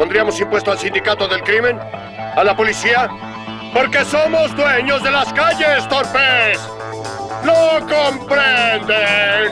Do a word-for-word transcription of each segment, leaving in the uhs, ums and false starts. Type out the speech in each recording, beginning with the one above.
pondríamos impuesto al sindicato del crimen? ¿A la policía? Porque somos dueños de las calles, torpes. ¿Lo comprenden?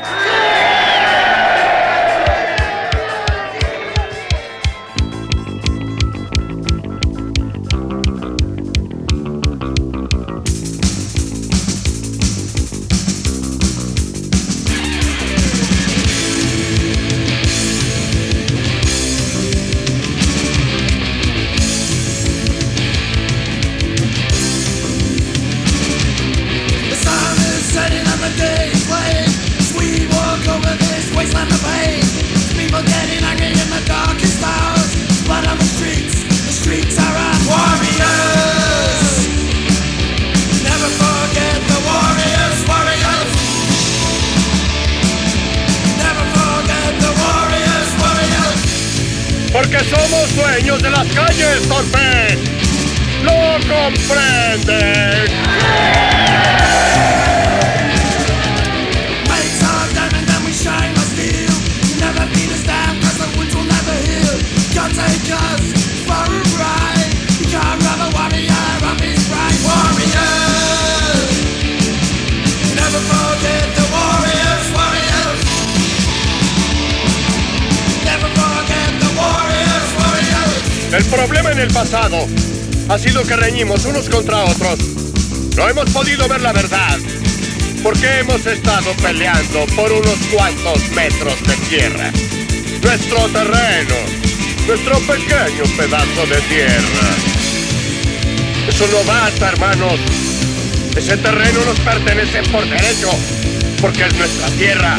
Porque somos dueños de las calles, torpe. ¿Lo comprenden? El problema en el pasado ha sido que reñimos unos contra otros. No hemos podido ver la verdad, porque hemos estado peleando por unos cuantos metros de tierra. Nuestro terreno, nuestro pequeño pedazo de tierra. Eso no basta, hermanos. Ese terreno nos pertenece por derecho, porque es nuestra tierra.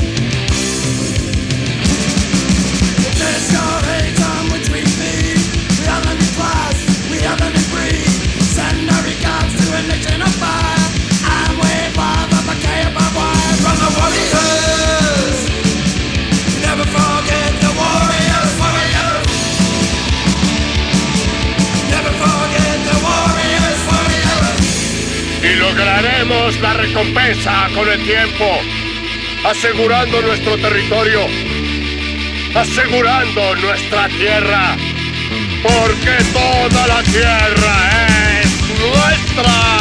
Y lograremos la recompensa con el tiempo, asegurando nuestro territorio, asegurando nuestra tierra, porque toda la tierra es nuestra.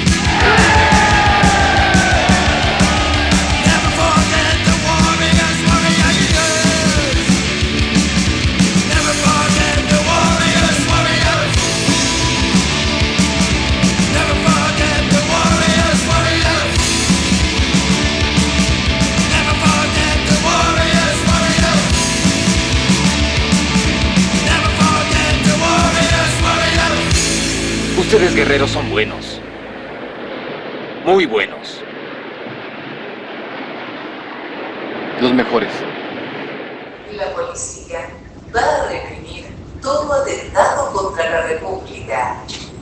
Ustedes guerreros son buenos. Muy buenos. Los mejores. La policía va a reprimir todo atentado contra la República.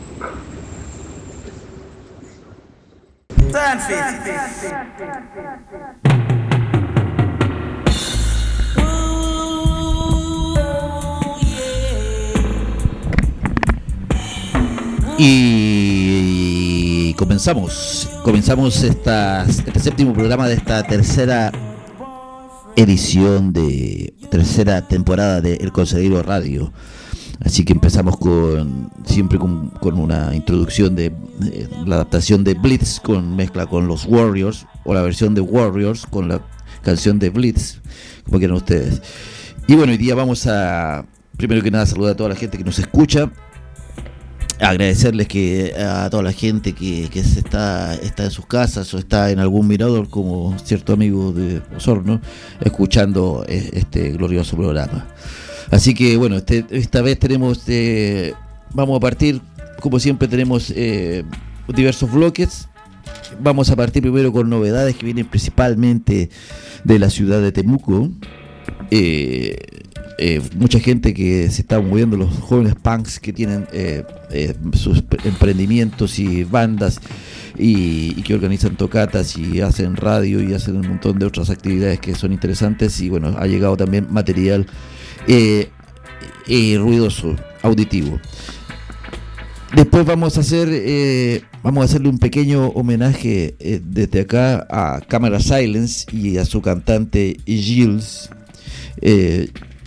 Y comenzamos, comenzamos esta, este séptimo programa de esta tercera edición de tercera temporada de El Conseguidor Radio. Así que empezamos con siempre con, con una introducción de eh, la adaptación de Blitz con mezcla con los Warriors, o la versión de Warriors con la canción de Blitz, como quieran ustedes. Y bueno, hoy día vamos a, primero que nada, saludar a toda la gente que nos escucha. Agradecerles que a toda la gente que, que se está, está en sus casas o está en algún mirador, como cierto amigo de Osorno, escuchando este glorioso programa. Así que bueno, este, esta vez tenemos, eh, vamos a partir, como siempre tenemos eh, diversos bloques. Vamos a partir primero con novedades que vienen principalmente de la ciudad de Temuco. Eh, Eh, mucha gente que se está moviendo, los jóvenes punks que tienen eh, eh, sus emprendimientos y bandas y, y que organizan tocatas y hacen radio y hacen un montón de otras actividades que son interesantes. Y bueno, ha llegado también material eh, eh, ruidoso, auditivo. Después vamos a hacer eh, vamos a hacerle un pequeño homenaje eh, desde acá a Camera Silence y a su cantante Gilles. eh,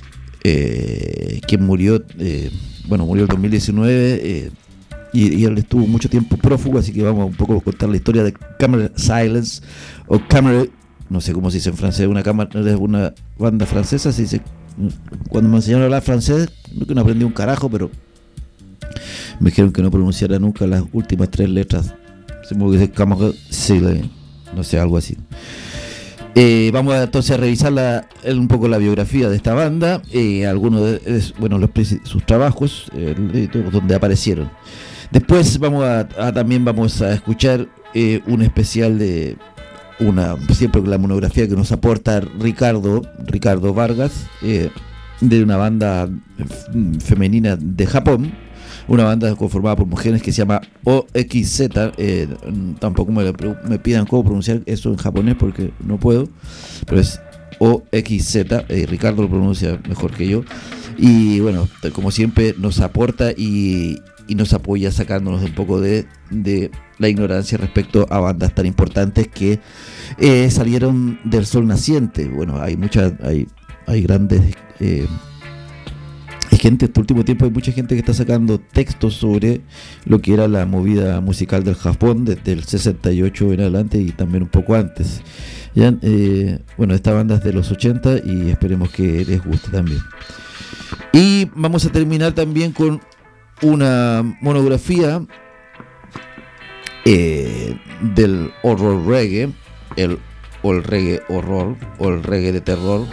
eh, quien murió, eh, bueno, murió en dos mil diecinueve, eh, y, y él estuvo mucho tiempo prófugo, así que vamos un poco a contar la historia de Camera Silence, o Camera, no sé cómo se dice en francés, una cámara, es una banda francesa, se dice, cuando me enseñaron a hablar francés, no que no aprendí un carajo, pero me dijeron que no pronunciara nunca las últimas tres letras, se me dice Camera Silence, no sé, algo así. Eh, vamos a, entonces a revisar la, un poco la biografía de esta banda, eh, algunos de eh, bueno, los, sus trabajos, eh, donde aparecieron. Después vamos a, a también vamos a escuchar eh, un especial de una siempre la monografía que nos aporta Ricardo Ricardo Vargas, eh, de una banda femenina de Japón, una banda conformada por mujeres que se llama O X Z. Eh, tampoco me, me pidan cómo pronunciar eso en japonés porque no puedo, pero es O X Z. eh, Ricardo lo pronuncia mejor que yo, y bueno, como siempre nos aporta y, y nos apoya sacándonos un poco de, de la ignorancia respecto a bandas tan importantes que eh, salieron del sol naciente. Bueno, hay muchas, hay, hay grandes eh, hay gente, este último tiempo hay mucha gente que está sacando textos sobre lo que era la movida musical del Japón desde el sesenta y ocho en adelante y también un poco antes. Ya, eh, bueno, esta banda es de los ochenta y esperemos que les guste también. Y vamos a terminar también con una monografía eh, del horror reggae, el, o el reggae horror, o el reggae de terror.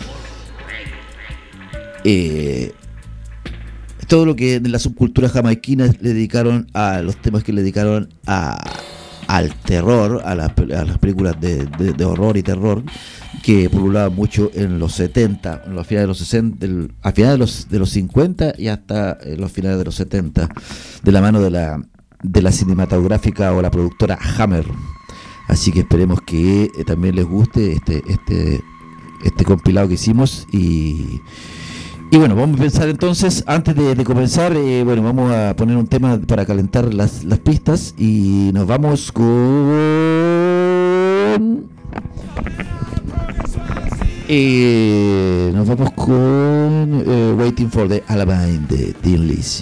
Eh, todo lo que en la subcultura jamaiquina le dedicaron a los temas que le dedicaron a, al terror, a, la, a las películas de, de, de horror y terror que pululaban mucho en los setenta, en los finales de los sesenta, del, a finales de los, de los cincuenta y hasta en los finales de los setenta, de la mano de la, de la cinematográfica o la productora Hammer. Así que esperemos que eh, también les guste este, este, este compilado que hicimos. Y Y bueno, vamos a pensar entonces, antes de, de comenzar, eh, bueno, vamos a poner un tema para calentar las, las pistas y nos vamos con... Eh, nos vamos con eh, Waiting for the Alabama de Thin Lizzy.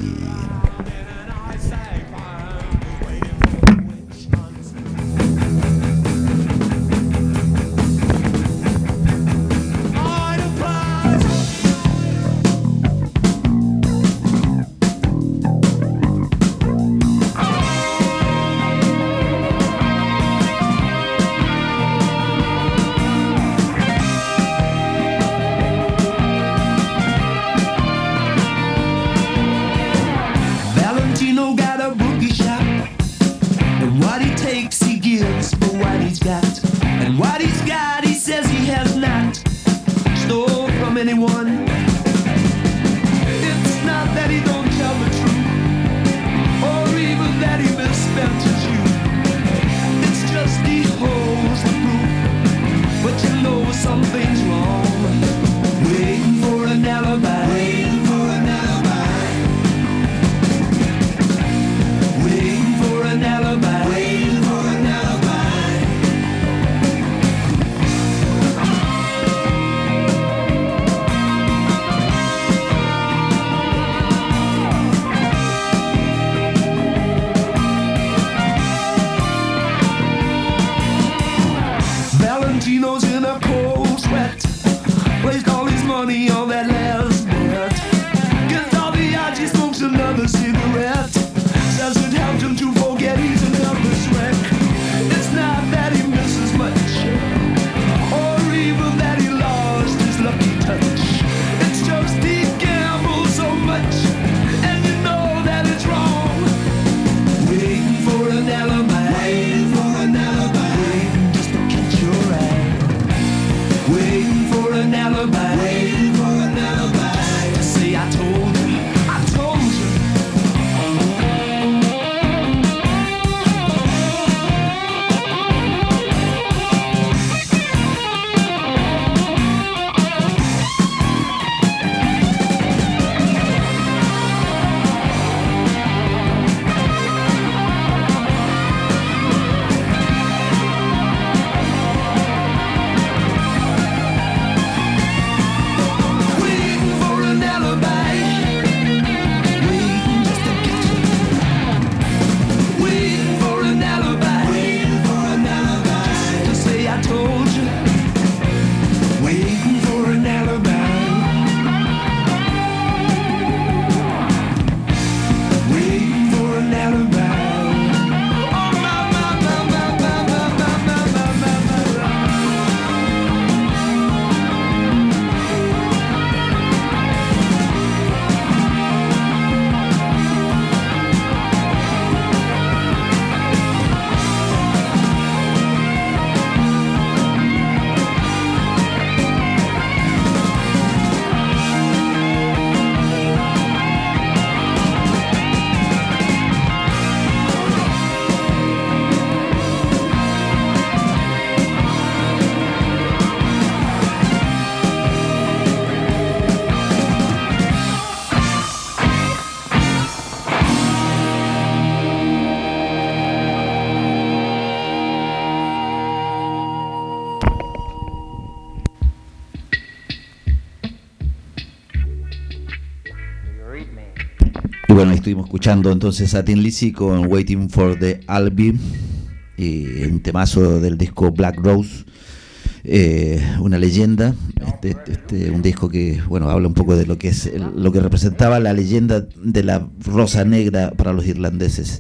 bueno, estuvimos escuchando entonces a Tin Lizzy con Waiting for the Albi, y un temazo del disco Black Rose, eh, una leyenda, este, este, un disco que bueno habla un poco de lo que es el, lo que representaba la leyenda de la rosa negra para los irlandeses,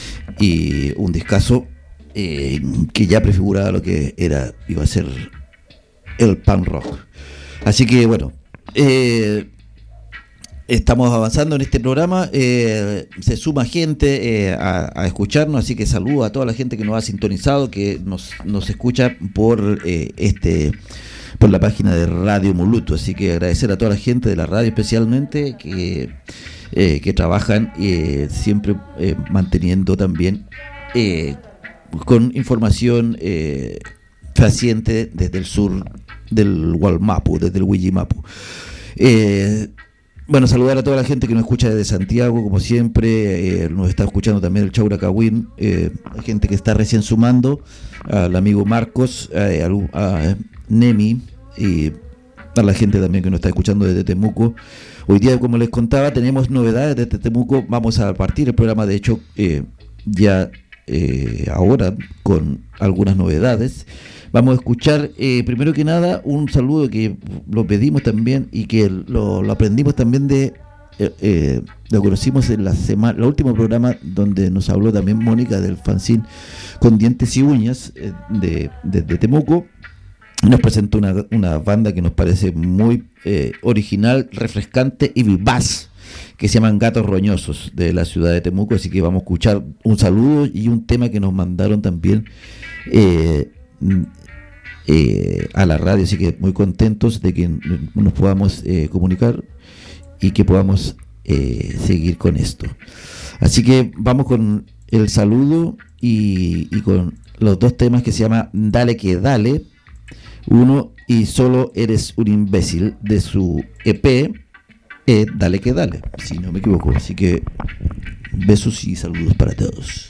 y un discazo eh, que ya prefiguraba lo que era iba a ser el punk rock. Así que bueno, eh, estamos avanzando en este programa, eh, se suma gente eh, a, a escucharnos, así que saludo a toda la gente que nos ha sintonizado, que nos, nos escucha por eh, este por la página de Radio Muluto, así que agradecer a toda la gente de la radio especialmente que, eh, que trabajan eh, siempre eh, manteniendo también eh, con información eh, fehaciente desde el sur del Gualmapu, desde el Huillimapu. Eh, Bueno, saludar a toda la gente que nos escucha desde Santiago, como siempre, eh, nos está escuchando también el Chauracahuín, eh, gente que está recién sumando, al amigo Marcos, eh, a, a Nemi, y a la gente también que nos está escuchando desde Temuco. Hoy día, como les contaba, tenemos novedades desde Temuco, vamos a partir el programa, de hecho, eh, ya eh, ahora con algunas novedades. Vamos a escuchar, eh, primero que nada, un saludo que lo pedimos también y que lo, lo aprendimos también de, eh, eh, lo conocimos en la semana, el último programa donde nos habló también Mónica del fanzine Con Dientes y Uñas eh, de, de, de Temuco. Nos presentó una, una banda que nos parece muy eh, original, refrescante y vivaz, que se llaman Gatos Roñosos, de la ciudad de Temuco. Así que vamos a escuchar un saludo y un tema que nos mandaron también eh, Eh, a la radio, así que muy contentos de que nos podamos eh, comunicar y que podamos eh, seguir con esto. Así que vamos con el saludo y, y con los dos temas que se llama Dale que Dale, uno y Solo Eres un Imbécil, de su E P eh, Dale que Dale, si no me equivoco. Así que besos y saludos para todos.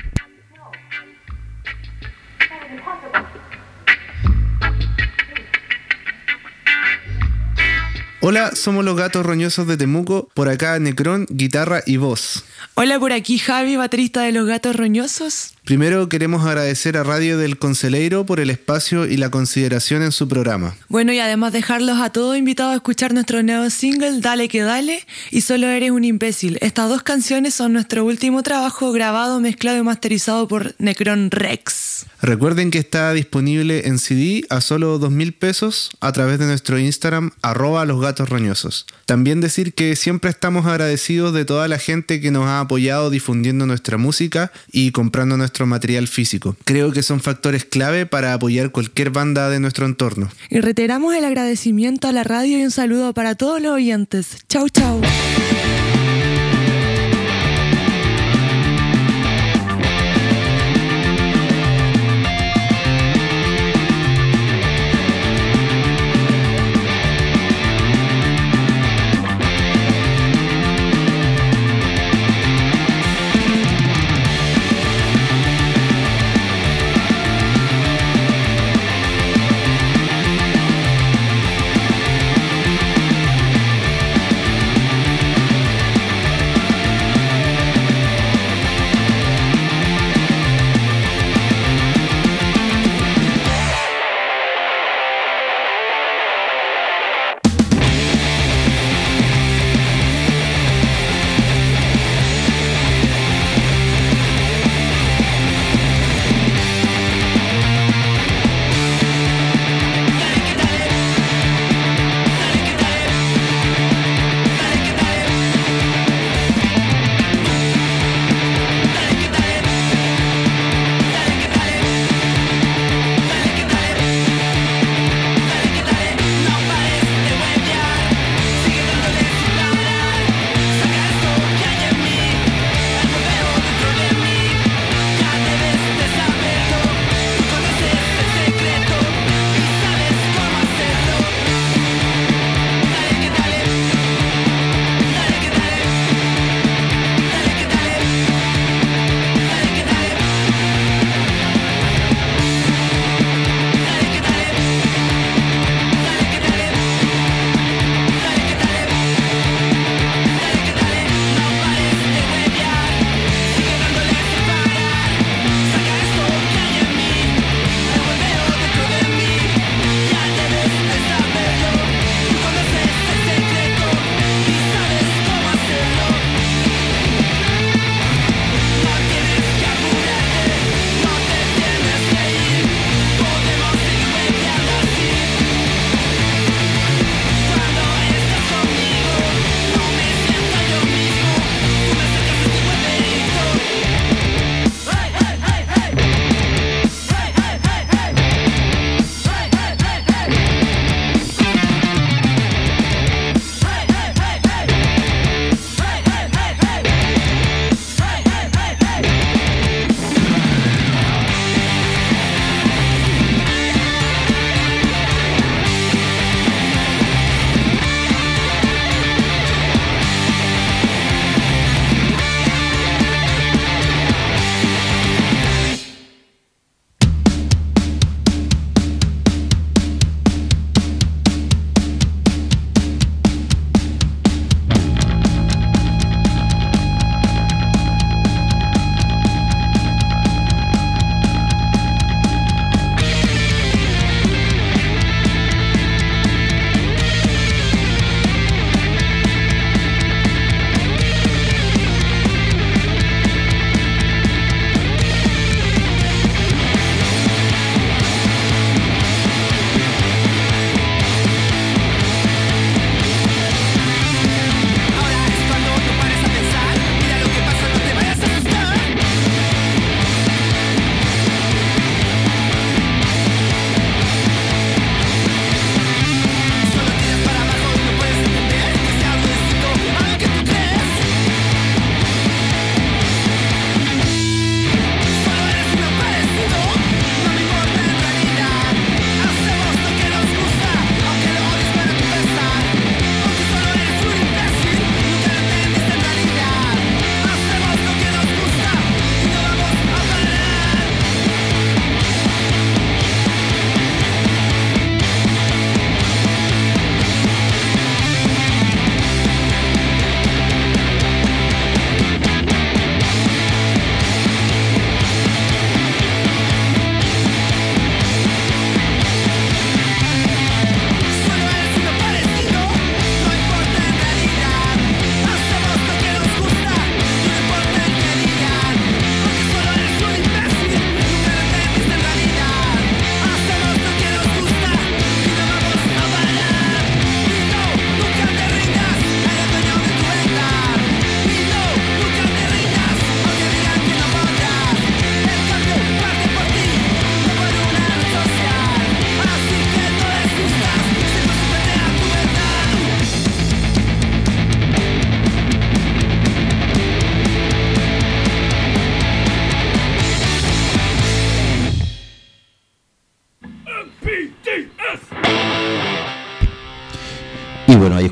Hola, somos los Gatos Roñosos de Temuco, por acá Necrón, guitarra y voz. Hola, por aquí Javi, baterista de los Gatos Roñosos. Primero queremos agradecer a Radio del Conceleiro por el espacio y la consideración en su programa. Bueno, y además dejarlos a todos invitados a escuchar nuestro nuevo single, Dale que Dale, y Solo Eres un Imbécil. Estas dos canciones son nuestro último trabajo grabado, mezclado y masterizado por Necron Rex. Recuerden que está disponible en C D a solo dos mil pesos a través de nuestro Instagram, arroba los gatos roñosos. También decir que siempre estamos agradecidos de toda la gente que nos ha apoyado difundiendo nuestra música y comprando nuestro material físico. Creo que son factores clave para apoyar cualquier banda de nuestro entorno. Y reiteramos el agradecimiento a la radio y un saludo para todos los oyentes. Chau, chau.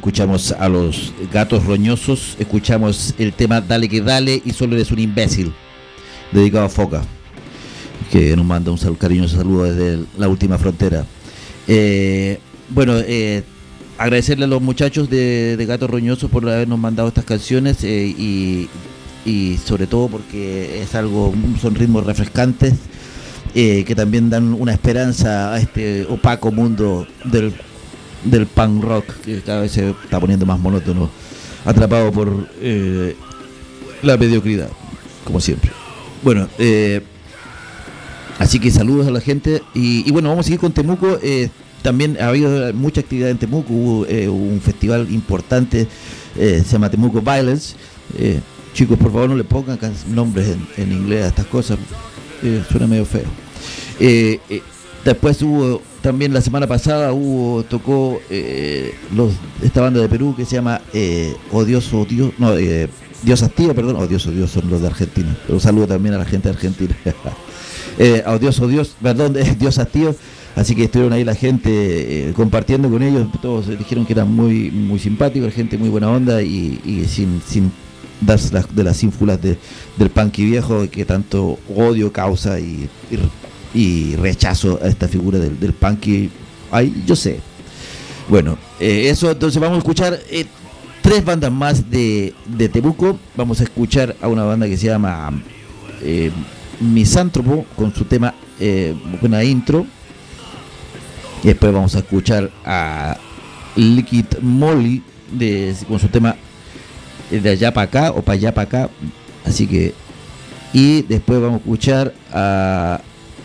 escuchamos a los Gatos Roñosos, escuchamos el tema Dale que Dale y Solo Eres un Imbécil, dedicado a Foca, que nos manda un sal, cariñoso saludo desde la última frontera. Eh, bueno, eh, agradecerle a los muchachos de, de Gatos Roñosos por habernos mandado estas canciones eh, y, y sobre todo porque es algo, son ritmos refrescantes eh, que también dan una esperanza a este opaco mundo del, del punk rock que cada vez se está poniendo más monótono, atrapado por eh, la mediocridad, como siempre. Bueno, eh, así que saludos a la gente y, y bueno, vamos a seguir con Temuco. Eh, también ha habido mucha actividad en Temuco, hubo eh, un festival importante, eh, se llama Temuco Violence. Eh, chicos, por favor no le pongan nombres en, en inglés a estas cosas, eh, suena medio feo. Eh, eh, después hubo, también la semana pasada hubo, tocó eh, los, esta banda de Perú que se llama eh, Odioso Dios, no, eh, Dios Hastío, perdón, Odioso Dios son los de Argentina, pero un saludo también a la gente de Argentina. eh, Odioso Dios, perdón, Dios Hastío. Así que estuvieron ahí la gente eh, compartiendo con ellos, todos dijeron que eran muy muy simpáticos, gente muy buena onda y, y sin sin darse las, de las ínfulas de, del punky viejo que tanto odio causa y, y, y rechazo a esta figura del, del punky. Ay, yo sé. Bueno, eh, eso, entonces vamos a escuchar eh, tres bandas más de, de Temuco. Vamos a escuchar a una banda que se llama eh, Misántropo con su tema, eh, una intro. Y después vamos a escuchar a Liquid Molly de, con su tema de allá para acá o para allá para acá. Así que, y después vamos a escuchar a,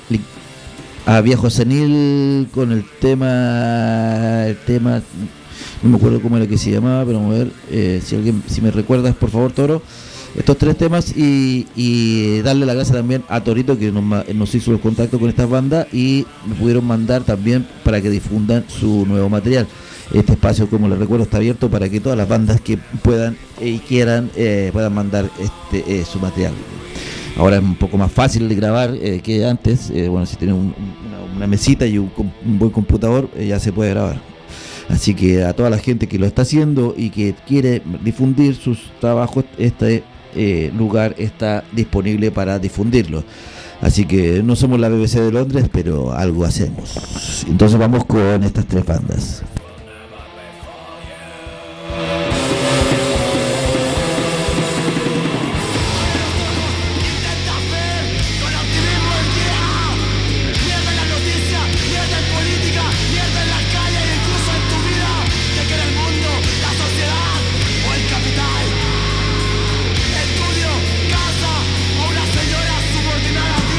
a Viejo Senil con el tema, el tema, no me acuerdo cómo era que se llamaba, pero vamos a ver, eh, si alguien, si me recuerdas, por favor, Toro, estos tres temas y, y darle la gracia también a Torito que nos, nos hizo el contacto con estas bandas y me pudieron mandar también para que difundan su nuevo material. Este espacio, como les recuerdo, está abierto para que todas las bandas que puedan y quieran eh, puedan mandar este eh, su material. Ahora es un poco más fácil de grabar eh, que antes. Eh, bueno, si tienen un, una, una mesita y un, un buen computador, eh, ya se puede grabar. Así que a toda la gente que lo está haciendo y que quiere difundir sus trabajos, este eh, lugar está disponible para difundirlo. Así que no somos la B B C de Londres, pero algo hacemos. Entonces vamos con estas tres bandas.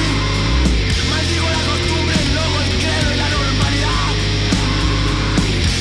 Maldigo la costumbre, el logo, el credo y la normalidad.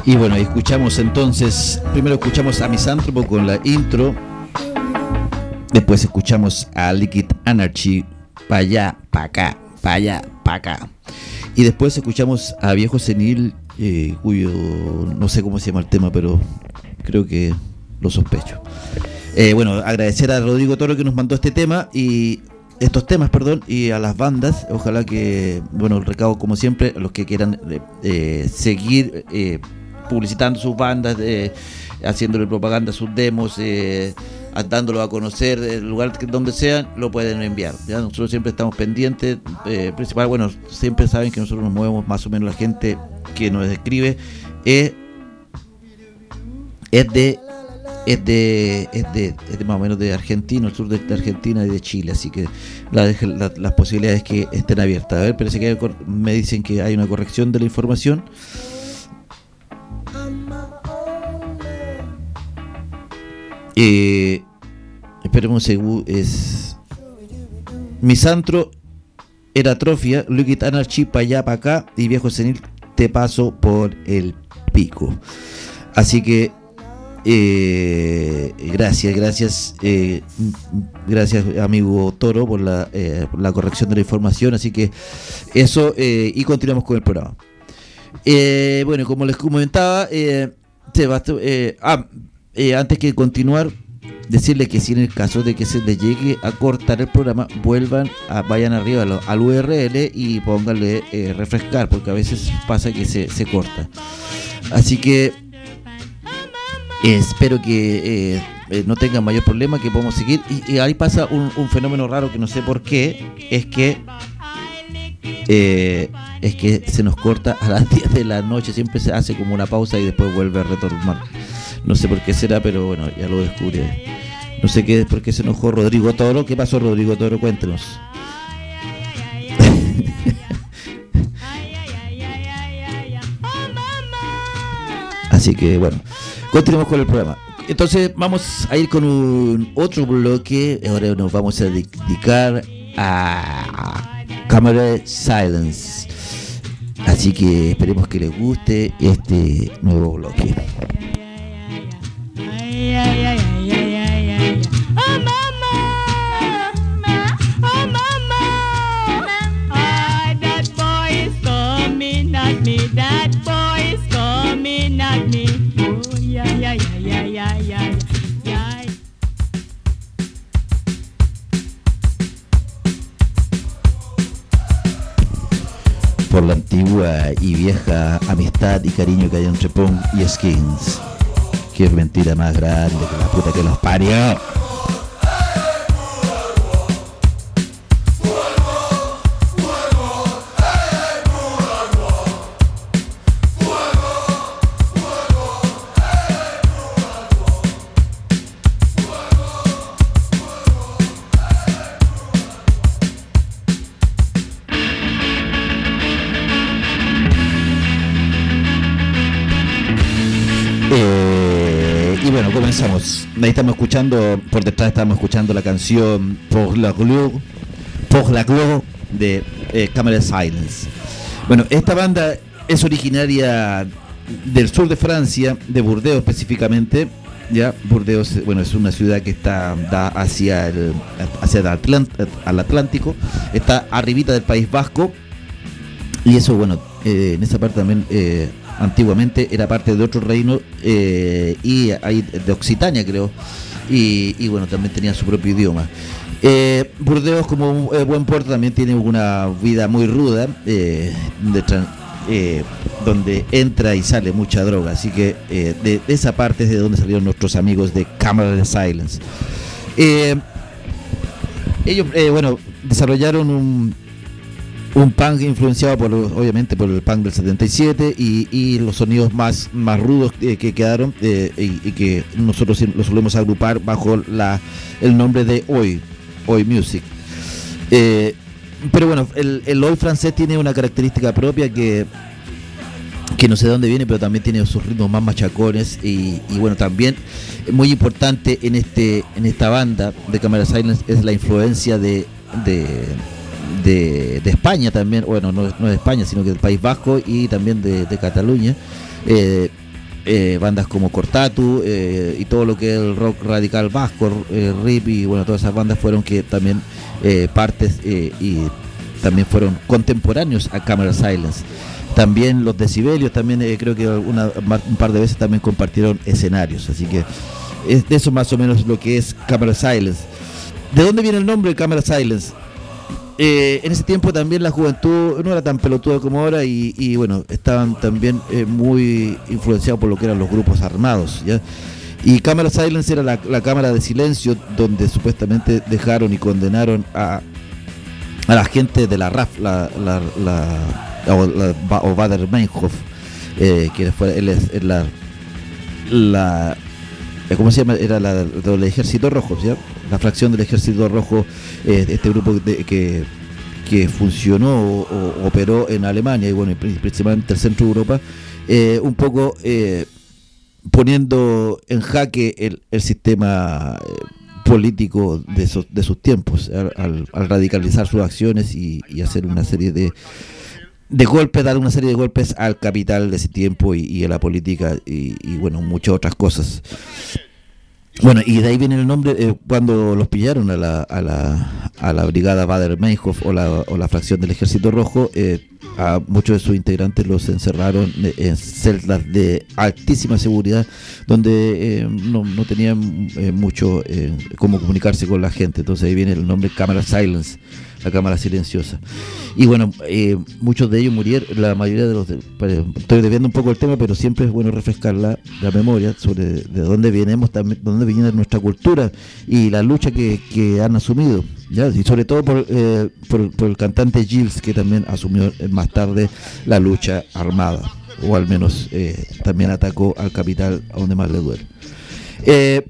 Y bueno, escuchamos entonces, primero escuchamos a Misántropo con la intro, después escuchamos a Liquid Anarchy, pa' allá, pa' acá, pa' allá, pa' acá. Y después escuchamos a Viejo Senil, eh, cuyo no sé cómo se llama el tema, pero creo que lo sospecho. Eh, bueno, agradecer a Rodrigo Toro que nos mandó este tema y estos temas, perdón, y a las bandas. Ojalá que, bueno, el recado como siempre, a los que quieran eh, seguir eh, publicitando sus bandas, eh, haciéndole propaganda a sus demos, eh, dándolo a conocer, el lugar donde sean, lo pueden enviar. ¿Ya? Nosotros siempre estamos pendientes, eh, principal, bueno, siempre saben que nosotros nos movemos más o menos, la gente que nos escribe eh, es de es de es de, es de más o menos de Argentina, el sur de, de Argentina y de Chile, así que la, la, las posibilidades que estén abiertas. A ver, parece que hay, me dicen que hay una corrección de la información. Eh, esperemos un segundo. Es Misantro, Eratrofia, Liquid Anarchy, pa' allá, pa' acá, y Viejo Senil, te paso por el pico. Así que eh, gracias, gracias, eh, gracias amigo Toro por la, eh, por la corrección de la información. Así que eso, eh, y continuamos con el programa. Eh, bueno, como les comentaba, eh, se va, eh, ah, Eh, antes que continuar, decirles que si en el caso de que se les llegue a cortar el programa, vuelvan, a, vayan arriba al, al U R L y pónganle eh, refrescar, porque a veces pasa que se, se corta. Así que eh, espero que eh, eh, no tengan mayor problema, que podamos seguir. Y, y ahí pasa un, un fenómeno raro que no sé por qué, es que eh, es que se nos corta a las diez de la noche, siempre se hace como una pausa y después vuelve a retornar. No sé por qué será, pero bueno, ya lo descubriré. No sé qué, por qué se enojó Rodrigo Toro. ¿Qué pasó, Rodrigo Toro? Cuéntenos. Así que bueno, continuemos con el programa. Entonces vamos a ir con un otro bloque. Ahora nos vamos a dedicar a Camera Silence. Así que esperemos que les guste este nuevo bloque. Ay, ay, ay, ay, ay, ay. Oh mama, oh mama, oh, that boy is coming at me, that boy is coming at me. Oh yeah, yeah, yeah, yeah, yeah, yeah. Por la antigua y vieja amistad y cariño que hay entre Punk y Skins. Qué mentira más grande que la puta que los parió. Comenzamos. Ahí estamos escuchando, por detrás estamos escuchando la canción Pour la Gloire, Pour la Gloire de eh, Camera Silence. Bueno, esta banda es originaria del sur de Francia, de Burdeos específicamente. Ya, Burdeos, bueno, es una ciudad que está da hacia el hacia el Atlant, al Atlántico, está arribita del País Vasco. Y eso, bueno, eh, en esa parte también eh, antiguamente era parte de otro reino eh, y ahí de Occitania, creo, y, y bueno, también tenía su propio idioma. eh, Burdeos, como un eh, buen puerto, también tiene una vida muy ruda, eh, de tra- eh, donde entra y sale mucha droga, así que eh, de, de esa parte es de donde salieron nuestros amigos de Camera Silence. eh, ellos eh, bueno, desarrollaron un un punk influenciado por, obviamente, por el punk del setenta y siete y, y los sonidos más, más rudos eh, que quedaron eh, y, y que nosotros los solemos agrupar bajo la, el nombre de Oi, Oi Music. Eh, pero bueno, el, el Oi francés tiene una característica propia que, que no sé de dónde viene, pero también tiene sus ritmos más machacones y, y bueno, también muy importante en este en esta banda de Camera Silence es la influencia de... de De, de España también, bueno, no, no de España, sino que del País Vasco y también de, de Cataluña, eh, eh, bandas como Cortatu eh, y todo lo que es el rock radical vasco, eh, Rip y bueno, todas esas bandas fueron que también eh, partes eh, y también fueron contemporáneos a Camera Silence. También los Decibelios, también eh, creo que una, un par de veces también compartieron escenarios, así que es de eso más o menos lo que es Camera Silence. ¿De dónde viene el nombre de Camera Silence? Eh, en ese tiempo también la juventud no era tan pelotuda como ahora y, y bueno, estaban también eh, muy influenciados por lo que eran los grupos armados, ¿ya? Y Camera Silence era la, la cámara de silencio donde supuestamente dejaron y condenaron a, a la gente de la R A F, la, la, la, o, la, o Bader Meinhof, eh, que fue él es, es la, la ¿cómo se llama? Era la del Ejército Rojo, ¿sí? La fracción del Ejército Rojo, eh, este grupo de, que, que funcionó o, o operó en Alemania y bueno, principalmente el centro de Europa, eh, un poco eh, poniendo en jaque el, el sistema eh, político de, esos, de sus tiempos, al, al radicalizar sus acciones y, y hacer una serie de de golpes, dar una serie de golpes al capital de ese tiempo y, y a la política y, y bueno, muchas otras cosas. Bueno, y de ahí viene el nombre, eh, cuando los pillaron a la a la, a la brigada Bader Meinhof o la, o la fracción del Ejército Rojo, eh, a muchos de sus integrantes los encerraron en celdas de altísima seguridad donde eh, no, no tenían eh, mucho eh, cómo comunicarse con la gente. Entonces ahí viene el nombre Camera Silence, la cámara silenciosa. Y bueno, eh, muchos de ellos murieron, la mayoría de los de, estoy desviando un poco el tema, pero siempre es bueno refrescar la, la memoria sobre de dónde venimos, también dónde viene nuestra cultura y la lucha que, que han asumido, ¿ya? Y sobre todo por, eh, por, por el cantante Gilles, que también asumió más tarde la lucha armada, o al menos eh, también atacó al capital a donde más le duele. Eh,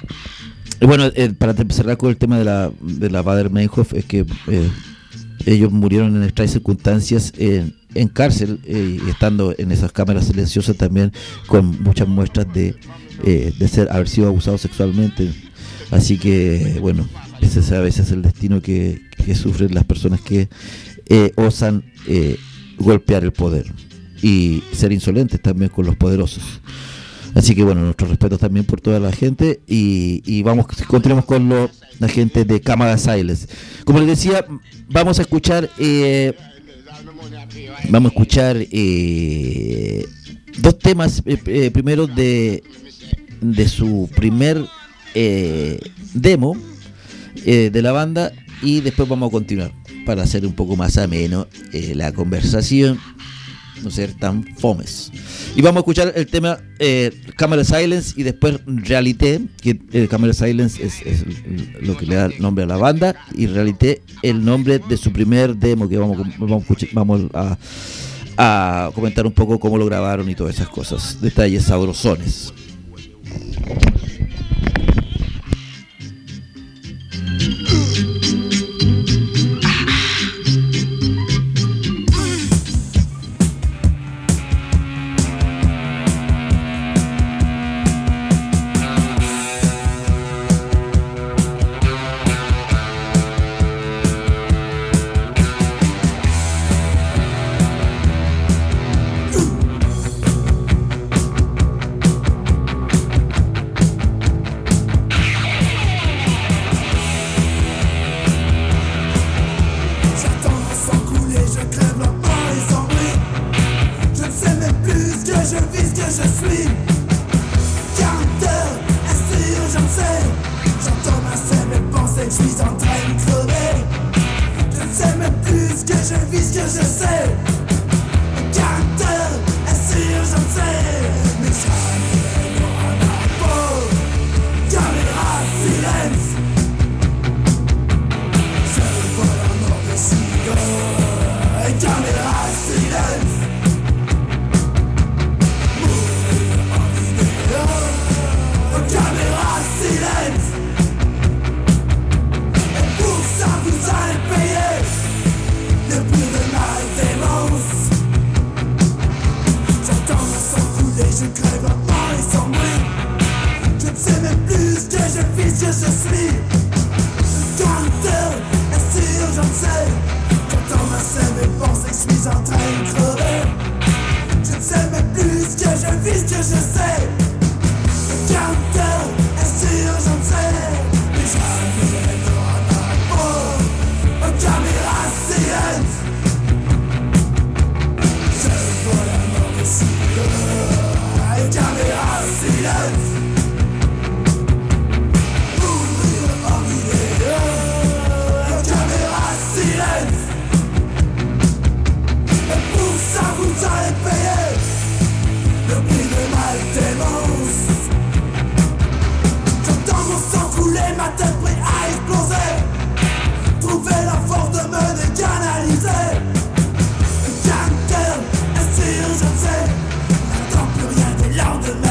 Bueno, eh, para cerrar con el tema de la de la Bader Meinhof, es que eh, ellos murieron en extrañas circunstancias en, en cárcel eh, y estando en esas cámaras silenciosas también con muchas muestras de, eh, de ser haber sido abusados sexualmente. Así que, bueno, ese es a veces el destino que, que sufren las personas que eh, osan eh, golpear el poder y ser insolentes también con los poderosos. Así que bueno, nuestros respetos también por toda la gente y, y vamos, continuamos con lo, la gente de Camera Silence. Como les decía, vamos a escuchar eh, vamos a escuchar eh, dos temas eh, eh, primero de de su primer eh, demo eh, de la banda y después vamos a continuar para hacer un poco más ameno eh, la conversación, no ser tan fomes. Y vamos a escuchar el tema eh, Camera Silence y después Realité, que eh, Camera Silence es, es lo que le da nombre a la banda y Realité el nombre de su primer demo que vamos, vamos, a, escuchar, vamos a, a comentar un poco cómo lo grabaron y todas esas cosas, detalles sabrosones. Je ne sais même plus ce que je vis, ce que je sais. caméra silence. Mourir en vidéo. La caméra silence. Et pour ça vous allez payer le prix de mal démence. J'entends mon sang couler, ma tête prête à exploser. Trouver la force de me décanaliser. Un gang terme, insurgé. N'attends plus rien des lendemains.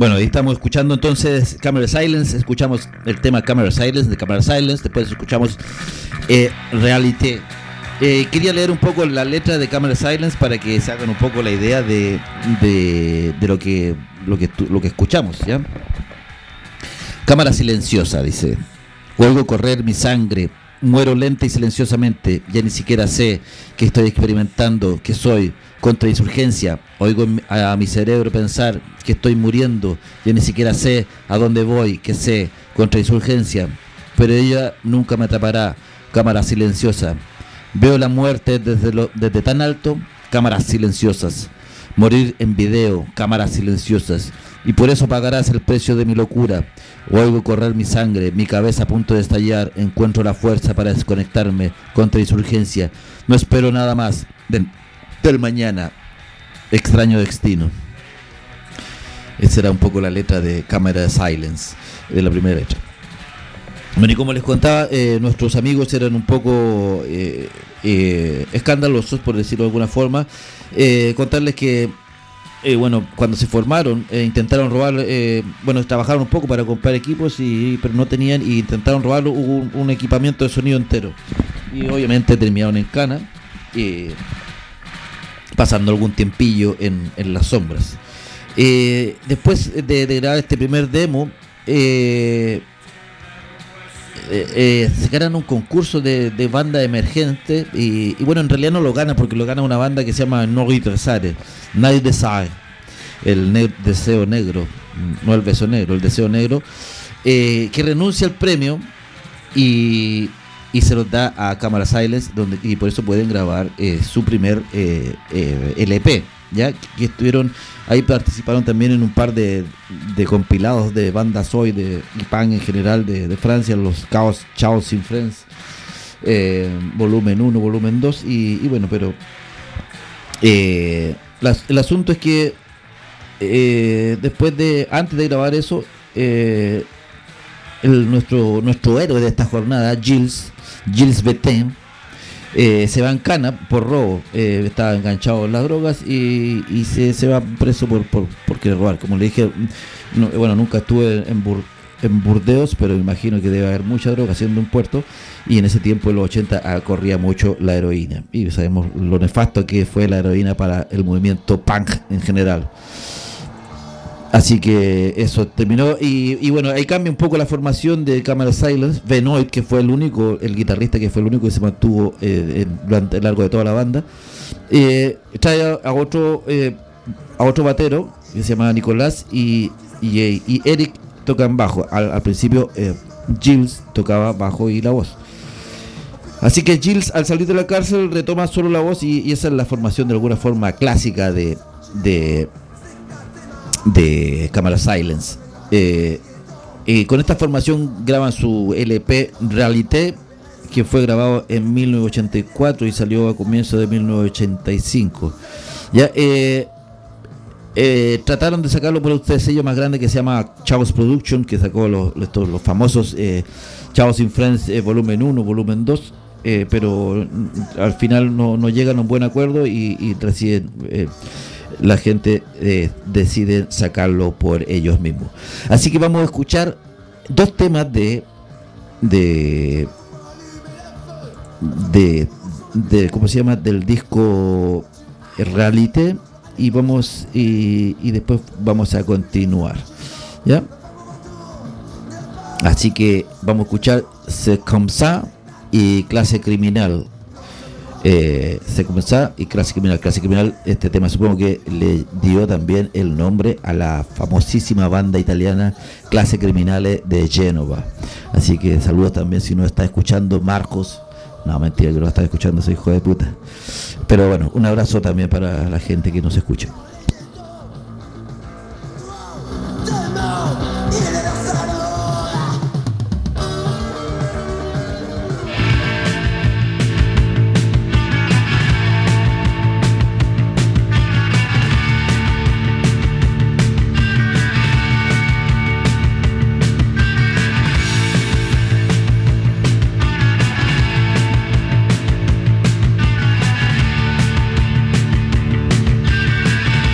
Bueno, ahí estamos escuchando entonces Camera Silence, escuchamos el tema Camera Silence de Camera Silence, después escuchamos eh, Reality. Eh, quería leer un poco la letra de Camera Silence para que se hagan un poco la idea de, de, de lo que lo que lo que escuchamos, ¿ya? Cámara silenciosa, dice. Oigo correr mi sangre, muero lenta y silenciosamente, ya ni siquiera sé que estoy experimentando, que soy contrainsurgencia. Oigo a mi cerebro pensar que estoy muriendo, ya ni siquiera sé a dónde voy, que sé, contrainsurgencia, pero ella nunca me atrapará. Cámara silenciosa. Veo la muerte desde, lo, desde tan alto, cámaras silenciosas. Morir en video, cámaras silenciosas. Y por eso pagarás el precio de mi locura. Oigo correr mi sangre, mi cabeza a punto de estallar. Encuentro la fuerza para desconectarme contra insurgencia. No espero nada más del, del mañana. Extraño destino. Esa era un poco la letra de Camera Silence, de la primera letra. Bueno, y como les contaba, eh, nuestros amigos eran un poco eh, eh, escandalosos, por decirlo de alguna forma. Eh, contarles que Eh, bueno, cuando se formaron, eh, intentaron robar, eh, bueno, trabajaron un poco para comprar equipos, y pero no tenían, y intentaron robar un, un equipamiento de sonido entero. Y obviamente terminaron en cana, eh, pasando algún tiempillo en, en las sombras. Eh, después de, de grabar este primer demo, eh, eh, eh, se ganan un concurso de, de banda emergente, y, y bueno, en realidad no lo ganan porque lo gana una banda que se llama Night Desire, Night Desire, el ne- deseo negro, no el beso negro, el deseo negro, eh, que renuncia al premio y, y se los da a Camera Silence, donde, y por eso pueden grabar eh, su primer eh, eh, L P, ya que estuvieron ahí, participaron también en un par de, de compilados de bandas hoy de y pan en general de, de Francia, los Chaos, Chaos Sin Friends, eh, volumen uno, volumen dos, y, y bueno, pero eh, la, el asunto es que eh, después de, antes de grabar eso, eh, el, nuestro, nuestro héroe de esta jornada, Gilles, Gilles Betain, Eh, se va en cana por robo, eh, estaba enganchado en las drogas y, y se, se va preso por, por, por querer robar. Como le dije, no, bueno, nunca estuve en, Bur, en Burdeos, pero imagino que debe haber mucha droga siendo un puerto, y en ese tiempo, en los ochenta, ah, corría mucho la heroína, y sabemos lo nefasto que fue la heroína para el movimiento punk en general. Así que eso terminó, y, y bueno, ahí cambia un poco la formación de Camera Silence. Benoit, que fue el único, el guitarrista que fue el único que se mantuvo eh, en, durante el largo de toda la banda, eh, trae a, a otro eh, a otro batero que se llama Nicolás, y, y, y Eric tocan bajo. Al, al principio eh, Gilles tocaba bajo y la voz. Así que Gilles, al salir de la cárcel, retoma solo la voz, y, y esa es la formación de alguna forma clásica de de de Camera Silence. Eh, eh, con esta formación graban su L P Reality, que fue grabado en mil novecientos ochenta y cuatro y salió a comienzos de mil novecientos ochenta y cinco. Ya eh, eh, trataron de sacarlo por este sello más grande que se llama Chaos Production, que sacó los, los, los famosos eh, Chaos in Friends eh, volumen uno, volumen dos, eh, pero al final no, no llegan a un buen acuerdo, y, y deciden eh, la gente eh, decide sacarlo por ellos mismos. Así que vamos a escuchar dos temas de de de, de ¿cómo se llama? Del disco Reality, y vamos y, y después vamos a continuar, ¿ya? Así que vamos a escuchar C'est comme ça y Clase Criminal. Eh, se comenzó y Clase Criminal. Clase Criminal, este tema supongo que le dio también el nombre a la famosísima banda italiana Clase Criminale de Génova. Así que saludos también si no está escuchando Marcos. No, mentira, que no está escuchando ese hijo de puta. Pero bueno, un abrazo también para la gente que nos escucha. Thank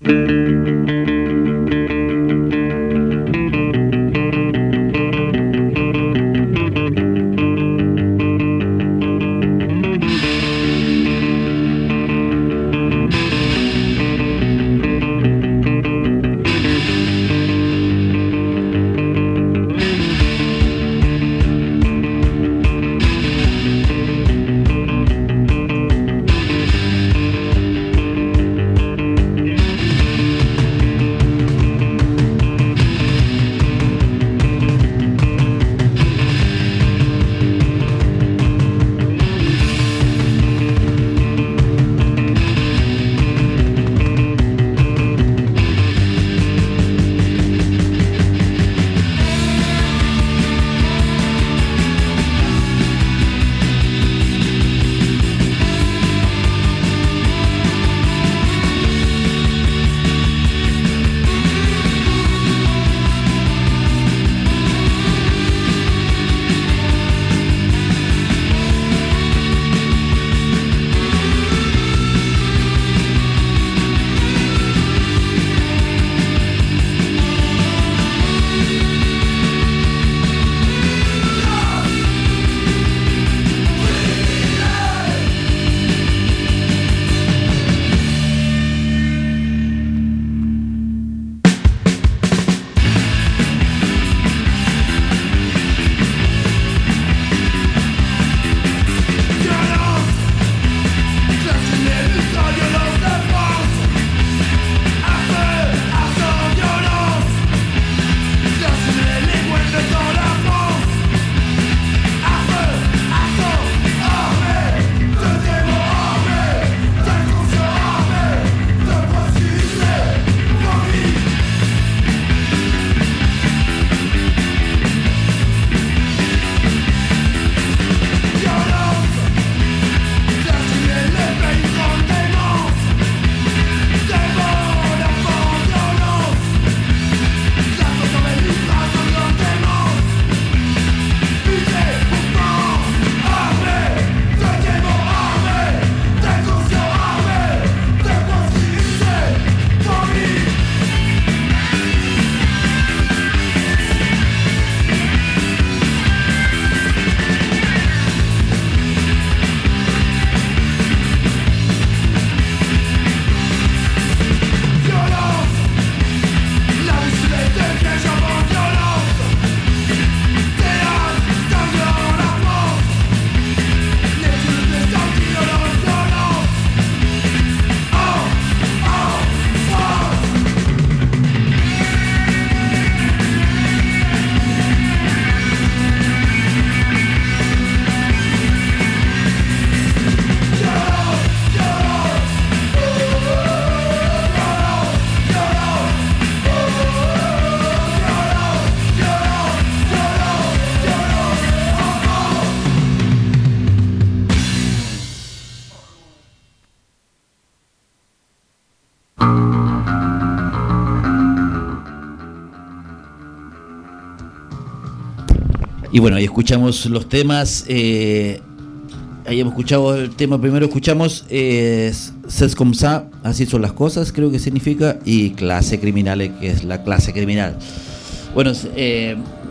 Y bueno, ahí escuchamos los temas. Eh, ahí hemos escuchado el tema primero, escuchamos eh, C'est comme ça, así son las cosas, creo que significa, y Clase Criminale, que es la clase criminal. Bueno, eh,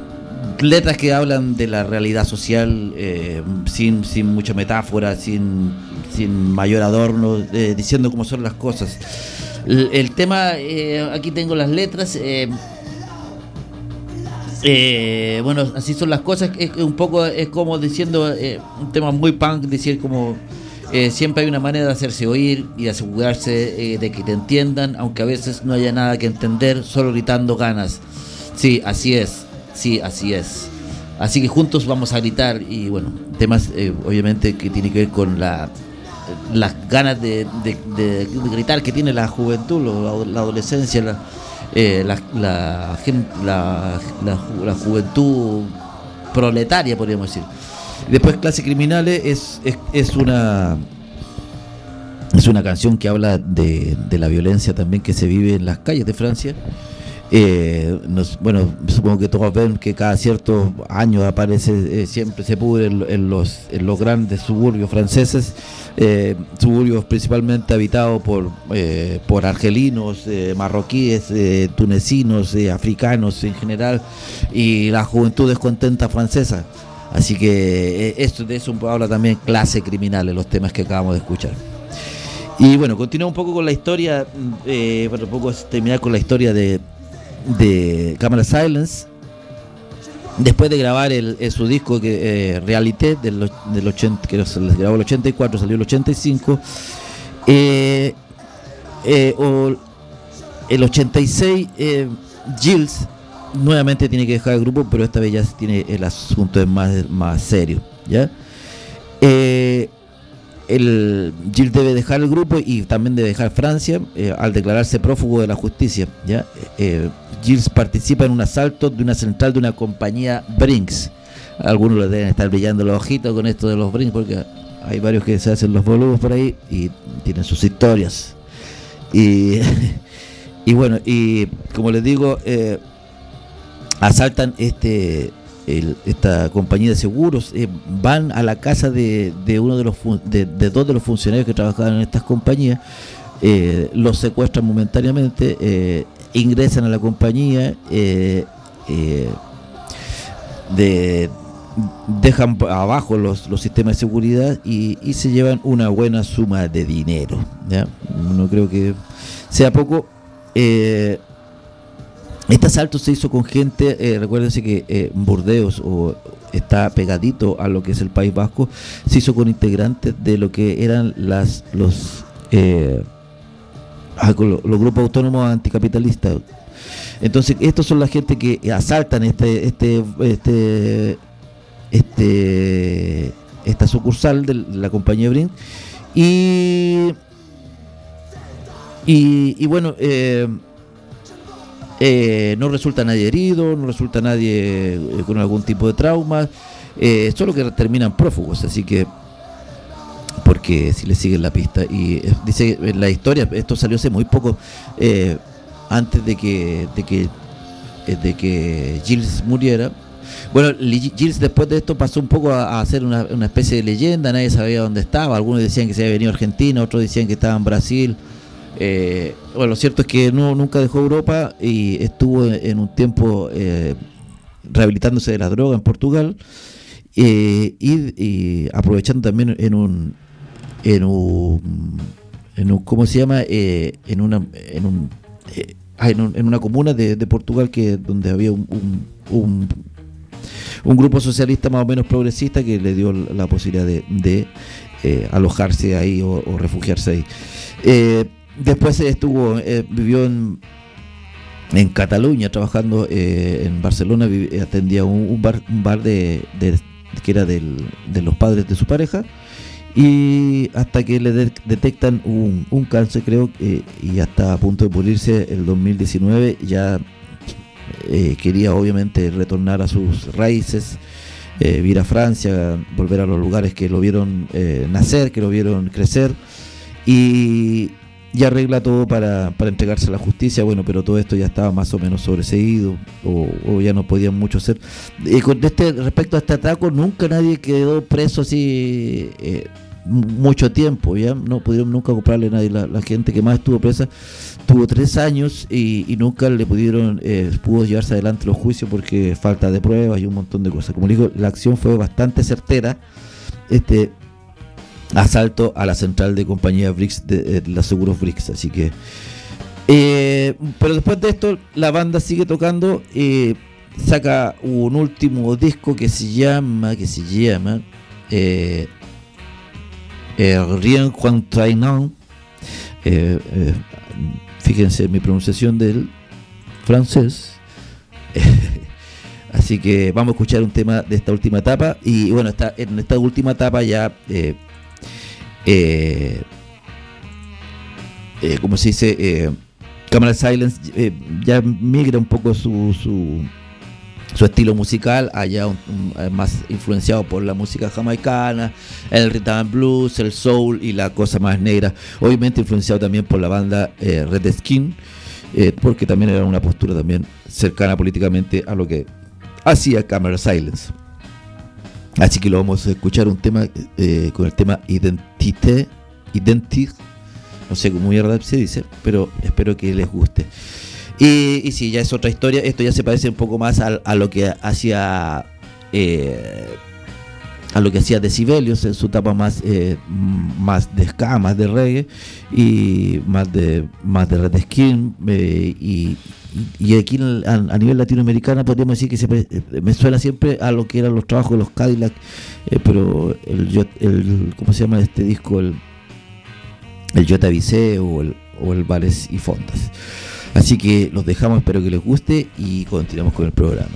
letras que hablan de la realidad social, eh, sin, sin mucha metáfora, sin, sin mayor adorno, eh, diciendo cómo son las cosas. El, el tema, eh, aquí tengo las letras. Eh, Eh, bueno, así son las cosas. Es un poco, es como diciendo eh, un tema muy punk, decir como eh, siempre hay una manera de hacerse oír y de asegurarse eh, de que te entiendan, aunque a veces no haya nada que entender, solo gritando ganas. Sí, así es, sí, así es. Así que juntos vamos a gritar. Y bueno, temas eh, obviamente que tiene que ver con la las ganas de, de, de, de gritar que tiene la juventud, la, la adolescencia, la Eh, la, la, la, la, la juventud proletaria, podríamos decir. Después Clase Criminale es, es, es una es una canción que habla de, de la violencia también que se vive en las calles de Francia, Eh, nos, bueno, supongo que todos ven que cada ciertos años aparece, eh, siempre se pudre en, en, los, en los grandes suburbios franceses, eh, suburbios principalmente habitados por, eh, por argelinos, eh, marroquíes, eh, tunecinos, eh, africanos en general, y la juventud descontenta francesa. Así que eh, esto de eso habla también clase criminal en los temas que acabamos de escuchar. Y bueno, continúa un poco con la historia, eh, para un poco terminar con la historia de de Camera Silence. Después de grabar el, el su disco que eh, Realité del, del ochenta, que se les grabó el ochenta y cuatro, salió el ochenta y cinco, eh, eh, o el ochenta y seis, eh, Gilles nuevamente tiene que dejar el grupo, pero esta vez ya tiene el asunto es más, más serio, ¿ya? Eh, el Gilles debe dejar el grupo y también debe dejar Francia eh, al declararse prófugo de la justicia, ¿ya? Eh, Gilles participa en un asalto de una central de una compañía Brinks. Algunos le deben estar brillando los ojitos con esto de los Brinks, porque hay varios que se hacen los boludos por ahí y tienen sus historias. Y, y bueno, y como les digo, eh, asaltan este el, esta compañía de seguros, eh, van a la casa de, de uno de los fun- de, de dos de los funcionarios que trabajaban en estas compañías, eh, los secuestran momentáneamente, eh, ingresan a la compañía, eh, eh, de, dejan abajo los, los sistemas de seguridad y, y se llevan una buena suma de dinero, ¿ya? No creo que sea poco. Eh, este asalto se hizo con gente, eh, recuérdense que eh, Burdeos o, está pegadito a lo que es el País Vasco, se hizo con integrantes de lo que eran las los eh, los, los grupos autónomos anticapitalistas. Entonces estos son la gente que asaltan este este este este esta sucursal de la compañía Brin y y, y bueno eh, eh, no resulta nadie herido, no resulta nadie eh, con algún tipo de trauma, eh, solo que terminan prófugos, así que porque si le siguen la pista. Y eh, dice en la historia, esto salió hace muy poco, eh, antes de que de que eh, de que Gilles muriera. Bueno, Gilles después de esto pasó un poco a, a hacer una, una especie de leyenda, nadie sabía dónde estaba, algunos decían que se había venido a Argentina, otros decían que estaba en Brasil. Eh, bueno, lo cierto es que no, nunca dejó Europa y estuvo en un tiempo eh, rehabilitándose de la droga en Portugal, eh, y, y aprovechando también en un en un, en un ¿cómo se llama? Eh, en una en un, eh, en, un en una comuna de, de Portugal que donde había un, un, un un grupo socialista más o menos progresista que le dio la posibilidad de, de eh, alojarse ahí o, o refugiarse ahí. Eh, después estuvo eh, vivió en en Cataluña trabajando, eh, en Barcelona viv- atendía un, un bar un bar de, de que era del, de los padres de su pareja, y hasta que le de- detectan un, un cáncer, creo, eh, y hasta a punto de morirse el dos mil diecinueve. Ya eh, quería obviamente retornar a sus raíces, eh, ir a Francia, volver a los lugares que lo vieron eh, nacer, que lo vieron crecer, y, y arregla todo para, para entregarse a la justicia. Bueno, pero todo esto ya estaba más o menos sobreseído, o, o ya no podían mucho hacer. Y con este, respecto a este atraco, nunca nadie quedó preso así eh, mucho tiempo, ya no pudieron nunca comprarle a nadie. La, la gente que más estuvo presa tuvo tres años y, y nunca le pudieron eh, pudo llevarse adelante los juicios porque falta de pruebas y un montón de cosas. Como digo, la acción fue bastante certera, este asalto a la central de compañía Brix, de, de los seguros Brix, así que eh, pero después de esto la banda sigue tocando, eh, saca un último disco que se llama que se llama eh, eh, Rien Juan Trainan, eh, eh, fíjense mi pronunciación del francés. Así que vamos a escuchar un tema de esta última etapa. Y bueno, está, en esta última etapa ya eh, eh, eh, como se dice, eh, Camera Silence eh, ya migra un poco su su, su estilo musical allá, un, un, más influenciado por la música jamaicana, el rhythm and blues, el soul y la cosa más negra, obviamente influenciado también por la banda eh, Red Skin. eh, porque también era una postura también cercana políticamente a lo que hacía Camera Silence. Así que lo vamos a escuchar un tema eh, con el tema Identité, Identity, no sé cómo mierda se dice, pero espero que les guste. Y, y sí, ya es otra historia. Esto ya se parece un poco más a, a lo que hacía eh, a lo que hacía Decibelios en su etapa más eh, más de ska, más de reggae y más de más de Red Skin eh, y, y, y aquí a, a nivel latinoamericano podríamos decir que se, me suena siempre a lo que eran los trabajos de los Cadillac, eh, pero el, el ¿cómo se llama este disco? El el Yo Te Avisé o el, o el Bares y Fondas. Así que los dejamos, espero que les guste y continuamos con el programa.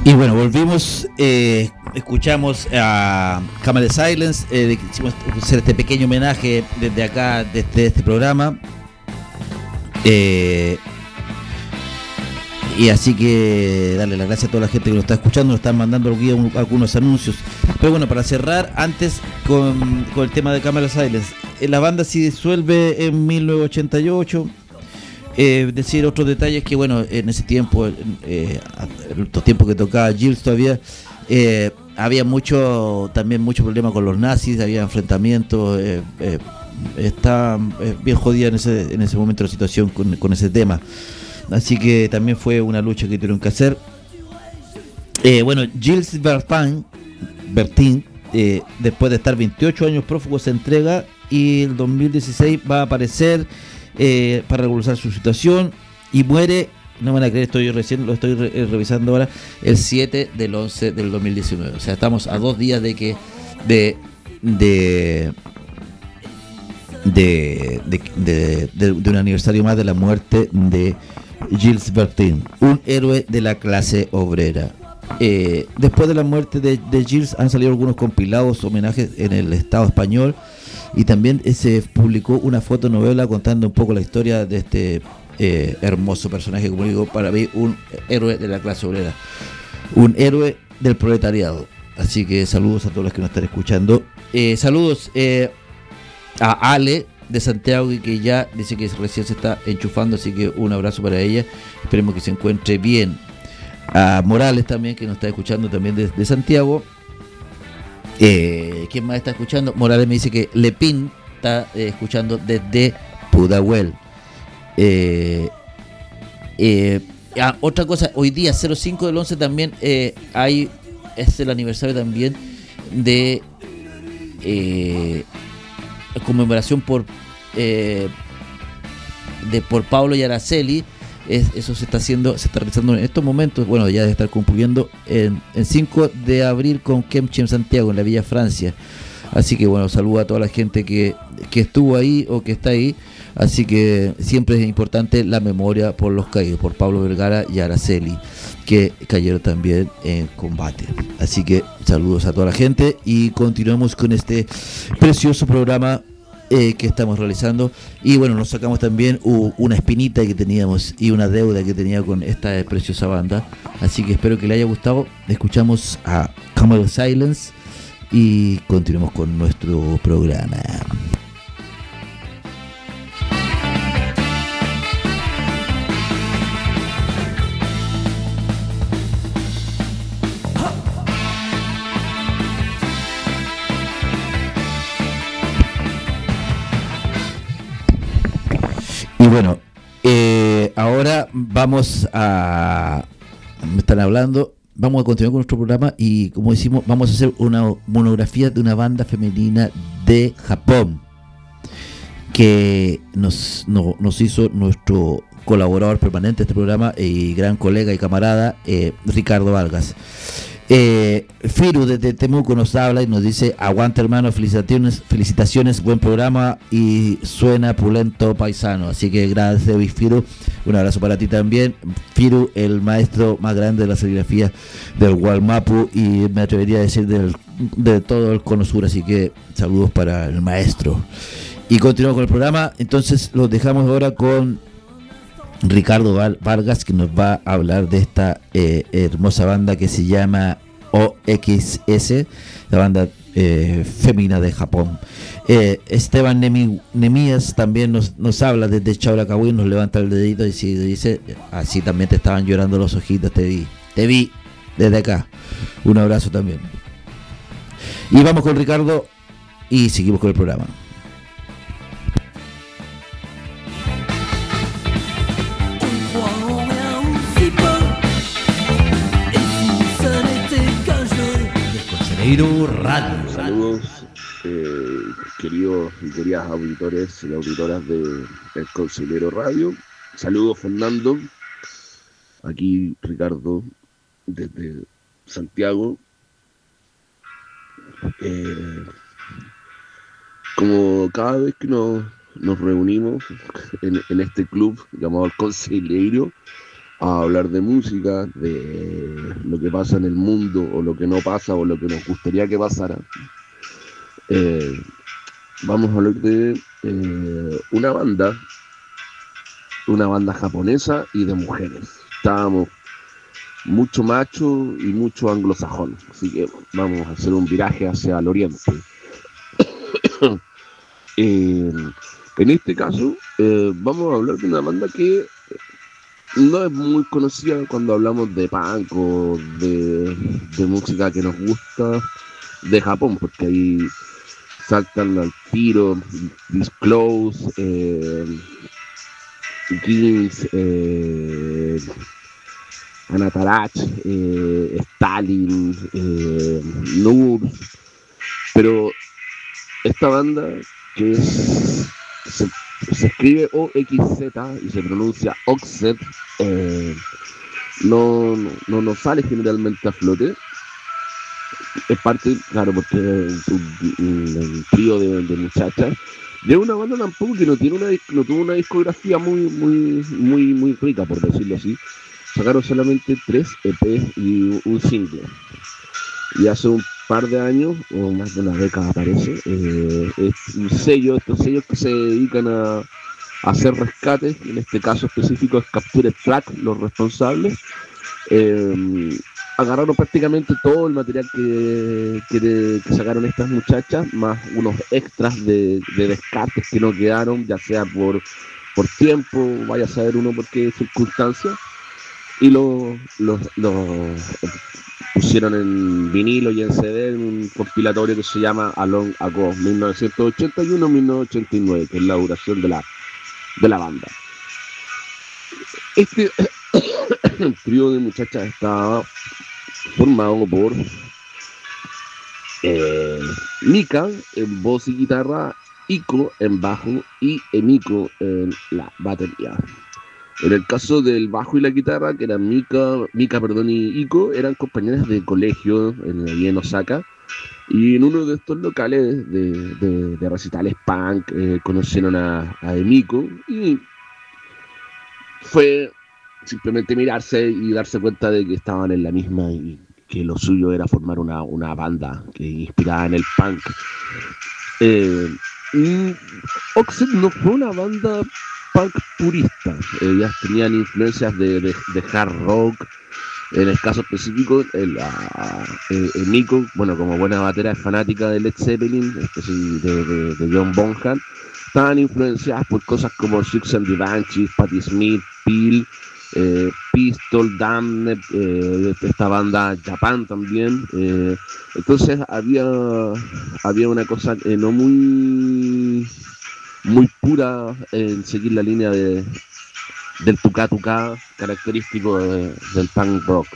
Y bueno, volvimos, eh, escuchamos a Camel Silence, eh, hicimos hacer este pequeño homenaje desde acá, desde este programa. Eh, y así que darle las gracias a toda la gente que nos está escuchando, nos están mandando algunos anuncios. Pero bueno, para cerrar, antes con, con el tema de Camel Silence, eh, la banda se disuelve en mil novecientos ochenta y ocho. Eh, decir otros detalles que bueno, en ese tiempo, eh, en los tiempos que tocaba Gilles todavía, eh, había mucho, también mucho problema con los nazis, había enfrentamientos, eh, eh, está eh, bien jodida en ese, en ese momento la situación con, con ese tema, así que también fue una lucha que tuvieron que hacer. Eh, bueno, Gilles Bertin, Bertin eh, después de estar veintiocho años prófugo, se entrega y el dos mil dieciséis va a aparecer Eh, para regularizar su situación y muere, no me van a creer, estoy recién lo estoy re- revisando ahora, el siete del once del dos mil diecinueve, o sea, estamos a dos días de que de de de de, de, de, de un aniversario más de la muerte de Gilles Bertin, un héroe de la clase obrera. Eh, después de la muerte de, de Gilles han salido algunos compilados, homenajes en el Estado español. Y también se publicó una fotonovela contando un poco la historia de este eh, hermoso personaje, como digo, para mí un héroe de la clase obrera, un héroe del proletariado. Así que saludos a todos los que nos están escuchando. Eh, saludos eh, a Ale de Santiago, que ya dice que recién se está enchufando, así que un abrazo para ella. Esperemos que se encuentre bien. A Morales también, que nos está escuchando también desde de Santiago. Eh, ¿Quién más está escuchando? Morales me dice que Lepín está eh, escuchando desde Pudahuel. Eh, eh, ah, otra cosa, hoy día cero cinco del once también eh, hay, es el aniversario también de eh, conmemoración por eh, de por Pablo y Araceli. Es, eso se está haciendo, se está realizando en estos momentos, bueno, ya debe estar concluyendo en, en cinco de abril con Kemchem Santiago, en la Villa Francia. Así que bueno, saludo a toda la gente que, que estuvo ahí o que está ahí. Así que siempre es importante la memoria por los caídos, por Pablo Vergara y Araceli, que cayeron también en combate. Así que saludos a toda la gente y continuamos con este precioso programa Eh, que estamos realizando. Y bueno, nos sacamos también uh, una espinita que teníamos y una deuda que tenía con esta preciosa banda, así que espero que le haya gustado. Escuchamos a Camel Silence y continuamos con nuestro programa. Y bueno, eh, ahora vamos a... Me están hablando, vamos a continuar con nuestro programa y como decimos, vamos a hacer una monografía de una banda femenina de Japón que nos, no, nos hizo nuestro colaborador permanente de este programa y gran colega y camarada, eh, Ricardo Vargas. Eh, Firu desde Temuco nos habla y nos dice: aguanta hermano, felicitaciones, felicitaciones, buen programa y suena pulento paisano. Así que gracias Firu, un abrazo para ti también. Firu, el maestro más grande de la serigrafía del Gualmapu y me atrevería a decir del, de todo el Cono Sur, así que saludos para el maestro. Y continuamos con el programa, entonces los dejamos ahora con Ricardo Vargas, que nos va a hablar de esta eh, hermosa banda que se llama O X S, la banda eh, femenina de Japón. Eh, Esteban Nemi, Nemías también nos, nos habla desde Chauracahuín, nos levanta el dedito y si dice, así también te estaban llorando los ojitos, te vi, te vi desde acá. Un abrazo también. Y vamos con Ricardo y seguimos con el programa. Radio. Saludos, eh, queridos y queridas auditores y auditoras de El Conselero Radio. Saludos, Fernando. Aquí Ricardo desde Santiago. Eh, como cada vez que nos, nos reunimos en, en este club llamado El Conselero, a hablar de música, de lo que pasa en el mundo o lo que no pasa o lo que nos gustaría que pasara. Eh, vamos a hablar de eh, una banda, una banda japonesa y de mujeres. Estábamos mucho macho y mucho anglosajón, así que vamos a hacer un viraje hacia el oriente. eh, en este caso eh, vamos a hablar de una banda que no es muy conocida cuando hablamos de punk o de, de música que nos gusta de Japón, porque ahí saltan al tiro Disclose, eh, Kings, eh, Anatarach, eh, Stalin, eh, Nur, pero esta banda que es, se, se escribe O X Z y se pronuncia Oxet, eh, no, no, no sale generalmente a flote. Es parte, claro, porque es un, un, un trío de, de muchachas. De una banda tampoco que no tiene una no tuvo una discografía muy muy muy muy rica, por decirlo así. Sacaron solamente tres E P y un single. Y hace un par de años, o más de una década parece, eh, es un sello, estos sellos que se dedican a, a hacer rescates, en este caso específico es Capture Track, los responsables. Eh, agarraron prácticamente todo el material que, que, que sacaron estas muchachas, más unos extras de, de descartes que no quedaron, ya sea por, por tiempo, vaya a saber uno por qué circunstancias, y lo, lo, lo pusieron en vinilo y en C D en un compilatorio que se llama Along Ago mil novecientos ochenta y uno a mil novecientos ochenta y nueve, que es la duración de la, de la banda. Este trío de muchachas está formado por eh, Mika en voz y guitarra, Iko en bajo y Emiko en la batería. En el caso del bajo y la guitarra, que eran Mika, Mika perdón, y Iko, eran compañeras de colegio en, en Osaka, y en uno de estos locales de, de, de recitales punk eh, conocieron a, a Emiko, y fue simplemente mirarse y darse cuenta de que estaban en la misma y que lo suyo era formar una, una banda que inspirada en el punk. Eh, Oxet no fue una banda punk purista, ellas tenían influencias de, de, de hard rock. En el caso específico, el, el, el Nico, bueno, como buena batera, es fanática de Led Zeppelin, de, de, de John Bonham. Estaban influenciadas por cosas como Six and the Banshees, Patti Smith, Peel, eh, Pistol, Damned, eh, esta banda Japan también. Eh, entonces había, había una cosa eh, no muy, muy pura en seguir la línea de, del tucá tucá característico de, del punk rock.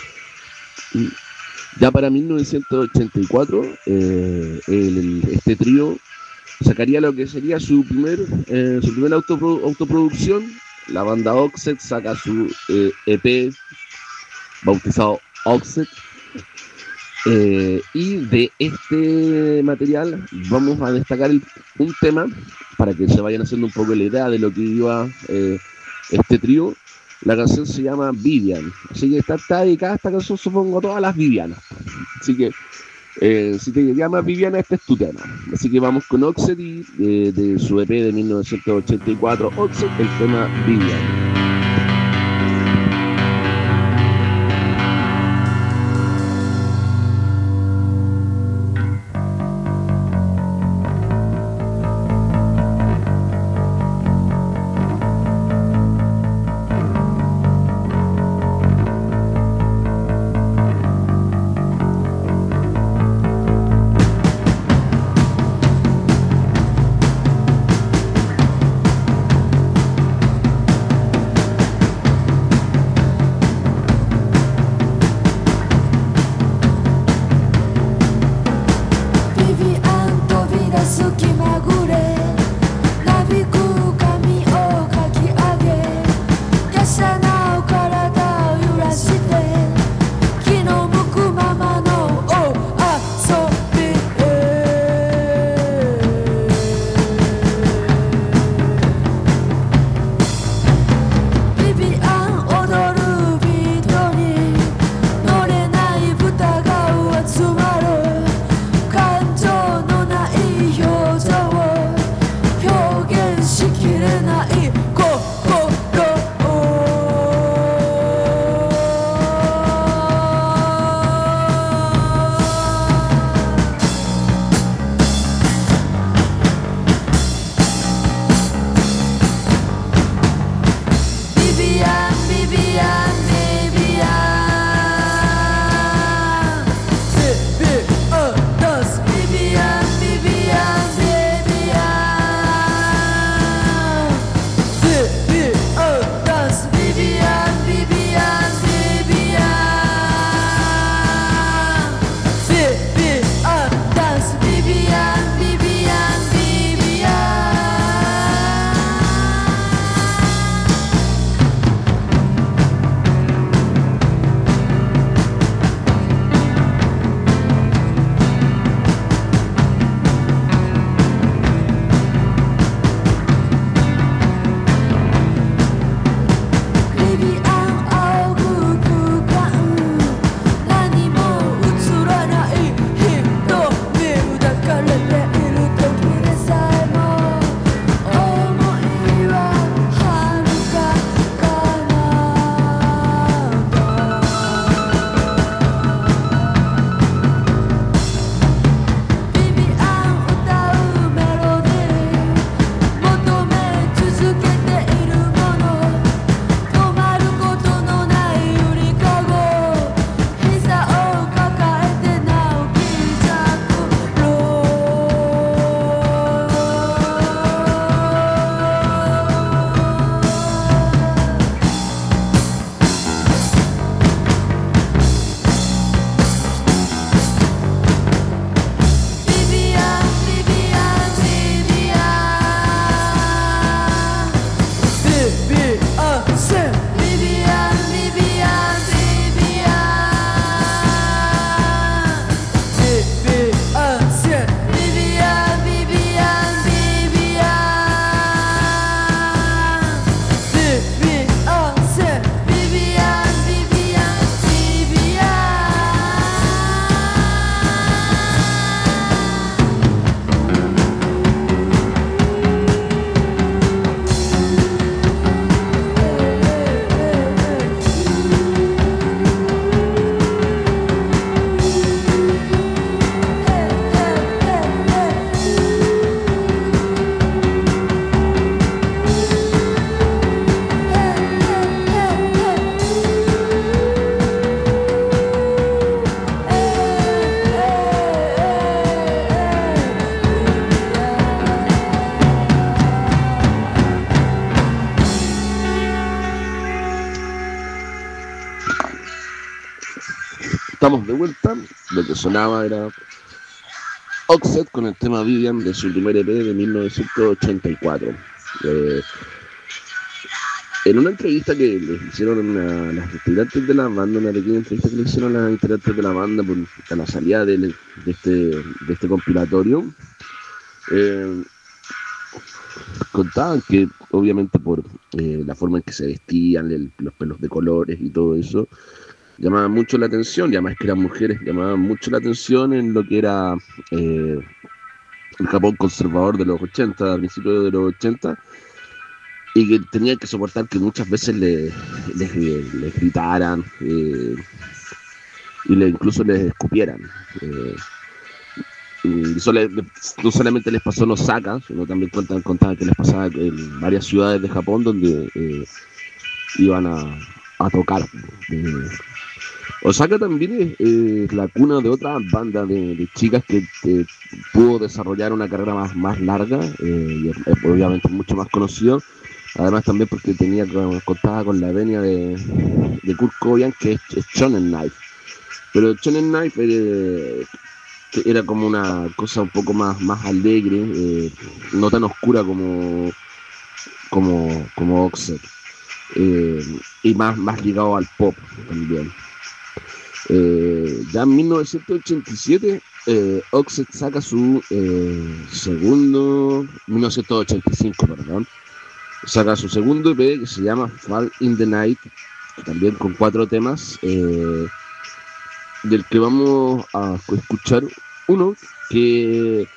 Ya para mil novecientos ochenta y cuatro, eh, el, el, este trío sacaría lo que sería su primer eh, su primera autopro, autoproducción. La banda Oxet saca su eh, E P bautizado Oxet, eh, y de este material vamos a destacar el, un tema para que se vayan haciendo un poco la idea de lo que iba eh, este trío. La canción se llama Vivian, así que está, está dedicada esta canción, supongo, a todas las Vivianas. Así que Eh, si te llamas Viviana, este es tu tema. Así que vamos con Oxet y eh, de su E P de mil novecientos ochenta y cuatro, Oxet, el tema Vivian. estamos de vuelta. Lo que sonaba era Offset con el tema Vivian de su primer E P de mil novecientos ochenta y cuatro. Eh, en una entrevista que les hicieron a las integrantes de la banda, una pequeña entrevista que le hicieron a las integrantes de la banda por a la salida de, de, este, de este compilatorio, eh, contaban que obviamente por eh, la forma en que se vestían, el, los pelos de colores y todo eso, llamaban mucho la atención, y además que eran mujeres, llamaban mucho la atención en lo que era eh, el Japón conservador de los ochenta, a principios de los ochenta, y que tenían que soportar que muchas veces les, les, les gritaran eh, y le, incluso les escupieran. Eh, y eso le, no solamente les pasó en Osaka, sino también contaban, contaban que les pasaba en varias ciudades de Japón donde eh, iban a, a tocar. Eh, Osaka también es eh, la cuna de otra banda de, de chicas que eh, pudo desarrollar una carrera más, más larga, eh, y es, es obviamente mucho más conocido, además también porque tenía contaba con la venia de, de Kurt Cobain, que es, es Shonen Knife, pero Shonen Knife eh, era como una cosa un poco más, más alegre, eh, no tan oscura como como, como Offset, eh, y más, más ligado al pop también. Eh, ya en mil novecientos ochenta y siete eh, Offset saca su eh, segundo, mil novecientos ochenta y cinco, perdón, saca su segundo E P que se llama Fall in the Night, también con cuatro temas, eh, del que vamos a escuchar uno que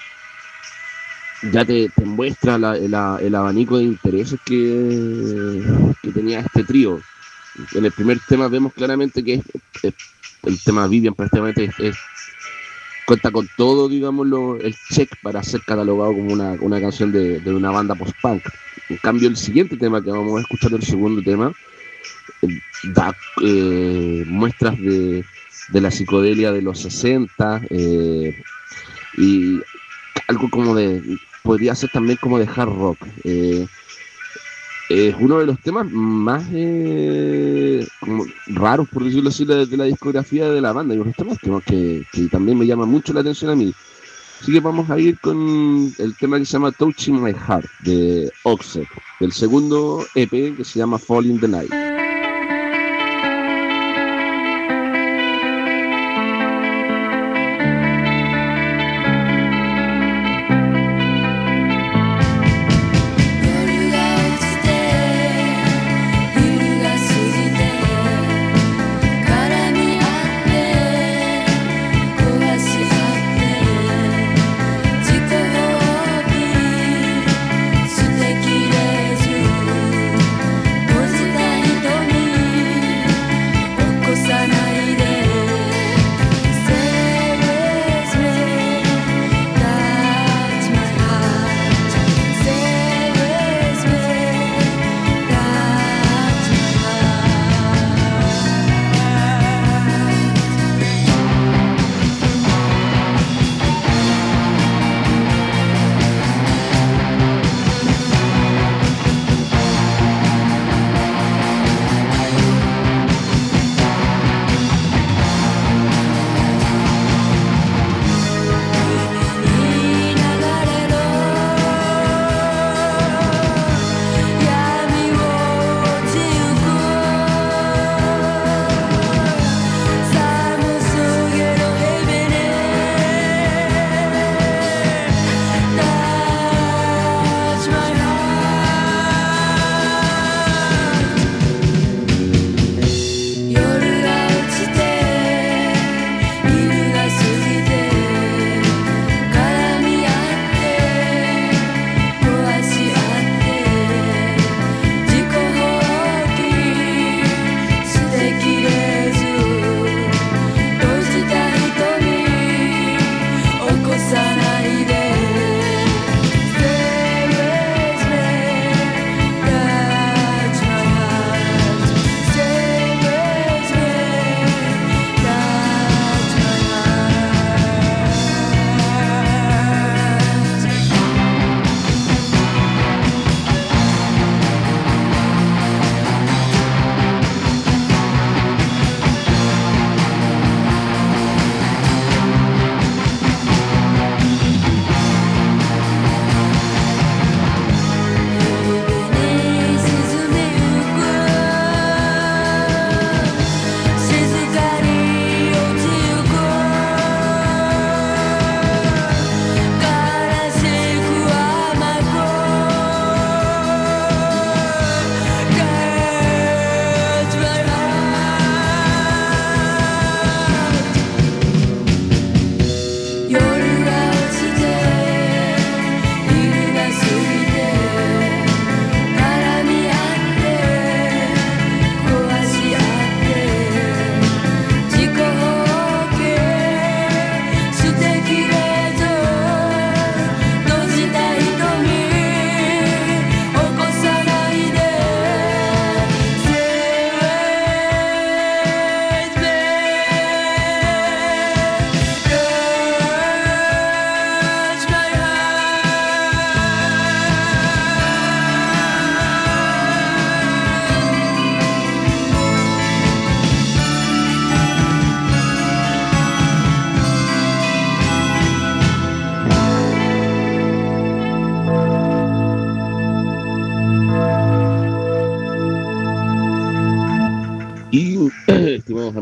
ya te, te muestra la, la, el abanico de intereses que, que tenía este trío. En el primer tema vemos claramente que es, es, el tema Vivian prácticamente es, es, cuenta con todo, digámoslo, el check para ser catalogado como una, una canción de, de una banda post-punk. En cambio, el siguiente tema que vamos a escuchar, el segundo tema, eh, da eh, muestras de, de la psicodelia de los sesenta, eh, y algo como de, podría ser también como de hard rock. Eh, es uno de los temas más eh, como raros, por decirlo así, de, de la discografía de la banda, y unos temas que, que, que también me llama mucho la atención a mí. Así que vamos a ir con el tema que se llama Touching My Heart de Offset, del segundo E P que se llama Fall in the Night. 「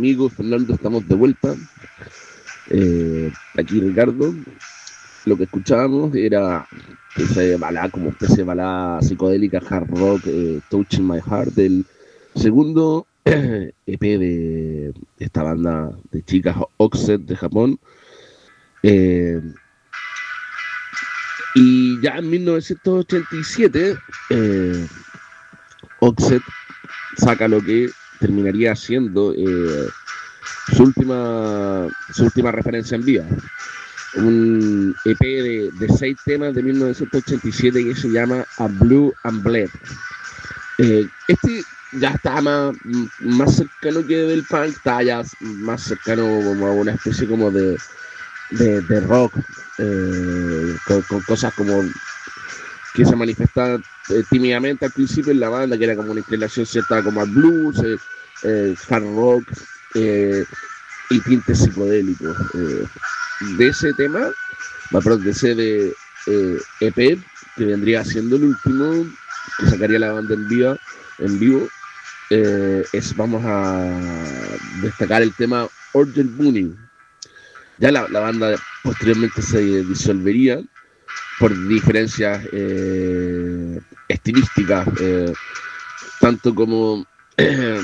amigo Fernando, estamos de vuelta. Eh, aquí Ricardo. Lo que escuchábamos era esa balada, como especie de balada psicodélica, hard rock, eh, Touching My Heart, del segundo E P de esta banda de chicas Oxet de Japón. Eh, y ya en mil novecientos ochenta y siete, eh, Oxet saca lo que terminaría siendo eh, su última su última referencia en vida, un E P de, de seis temas de mil novecientos ochenta y siete que se llama A Blue and Black. Eh, este ya está más, más cercano que del punk, está ya más cercano como a una especie como de, de, de rock, eh, con, con cosas como que se manifestaban eh, tímidamente al principio en la banda, que era como una inclinación cierta como al blues, eh, eh, hard rock eh, y tintes psicodélicos. Eh, de ese tema, perdón, de ese de, eh, E P, que vendría siendo el último que sacaría la banda en vivo, en vivo eh, es, vamos a destacar el tema Orgel Bunny. Ya la, la banda posteriormente se disolvería por diferencias eh, estilísticas, eh, tanto como eh,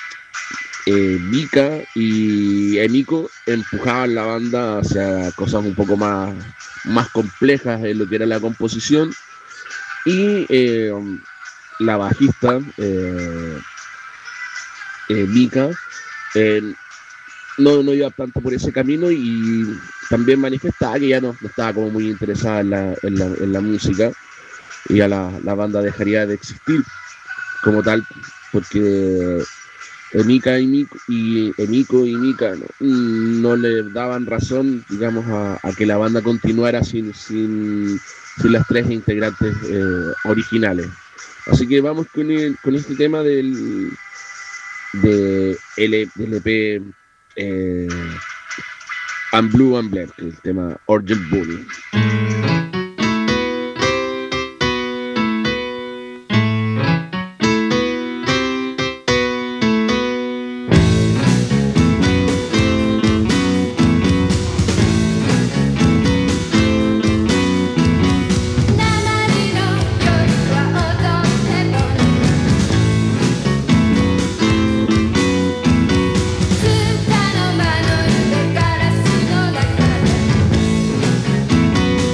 eh, Mika y Emiko empujaban la banda hacia cosas un poco más, más complejas en lo que era la composición, y eh, la bajista eh, eh, Mika eh, no, no iba tanto por ese camino, y también manifestaba que ya no, no estaba como muy interesada en la, en la, en la música, y ya la, la banda dejaría de existir como tal, porque Emika y Miko y, Emiko y Mika no, no le daban razón, digamos, a, a que la banda continuara sin, sin, sin las tres integrantes eh, originales. Así que vamos con, el, con este tema del, de L, del E P eh, And Blue and Black, el tema Orgel Bunny. 「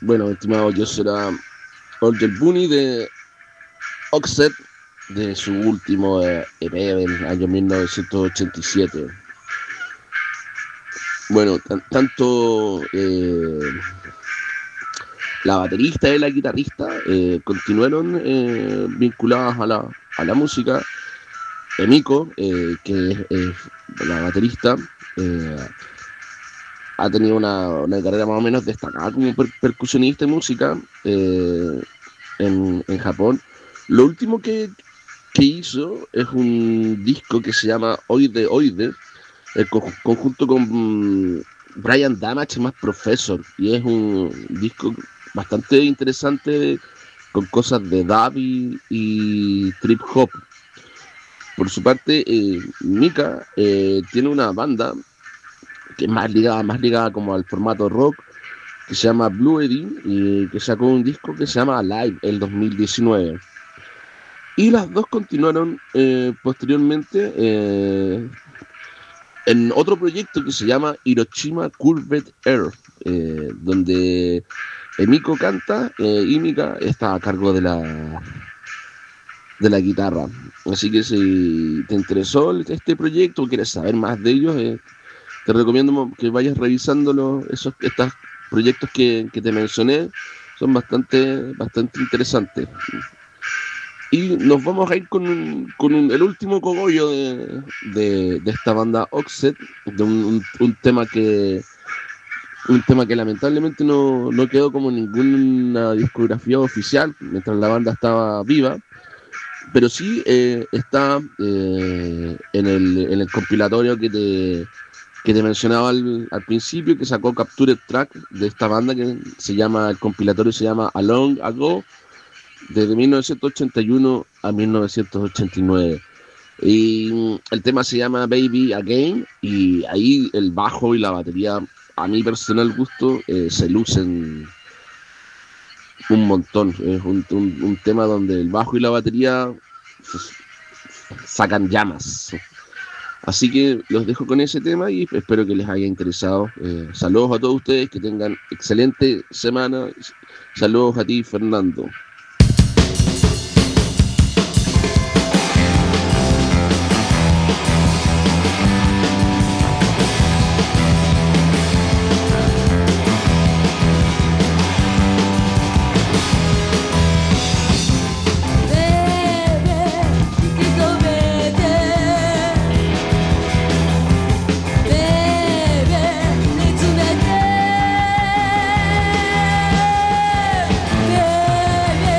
bueno, estimado, yo será Orgel Bunny de Oxet, de su último eh, E P del año mil novecientos ochenta y siete. Bueno, t- tanto eh, la baterista y la guitarrista eh, continuaron eh, vinculadas a la, a la música. Emiko, eh, que es eh, la baterista, eh, ha tenido una, una carrera más o menos destacada como per- percusionista y música eh, en, en Japón. Lo último que, que hizo es un disco que se llama Oide Oide, el co- conjunto con mm, Brian Damage más Professor, y es un disco bastante interesante con cosas de dub y, y trip hop. Por su parte, eh, Mika eh, tiene una banda que es más ligada, más ligada como al formato rock, que se llama Blue Eddy, y que sacó un disco que se llama Alive el dos mil diecinueve. Y las dos continuaron eh, posteriormente eh, en otro proyecto que se llama Hiroshima Curved Air, eh, donde Emiko canta eh, y Mika está a cargo de la de la guitarra. Así que si te interesó este proyecto o quieres saber más de ellos, eh, te recomiendo que vayas revisando los, esos estos proyectos que, que te mencioné. Son bastante, bastante interesantes. Y nos vamos a ir con, un, con un, el último cogollo de, de, de esta banda Oxet, de un, un, un tema que un tema que lamentablemente no, no quedó como ninguna discografía oficial mientras la banda estaba viva, pero sí eh, está eh, en, el, en el compilatorio que te, que te mencionaba al, al principio, que sacó Captured Track de esta banda, que se llama, el compilatorio se llama A Long Ago, desde mil novecientos ochenta y uno a mil novecientos ochenta y nueve. Y el tema se llama Baby Again, y ahí el bajo y la batería, a mi personal gusto, eh, se lucen un montón. Es un, un, un tema donde el bajo y la batería pues, sacan llamas. Así que los dejo con ese tema y espero que les haya interesado. Eh, saludos a todos ustedes, que tengan excelente semana. Saludos a ti, Fernando. Baby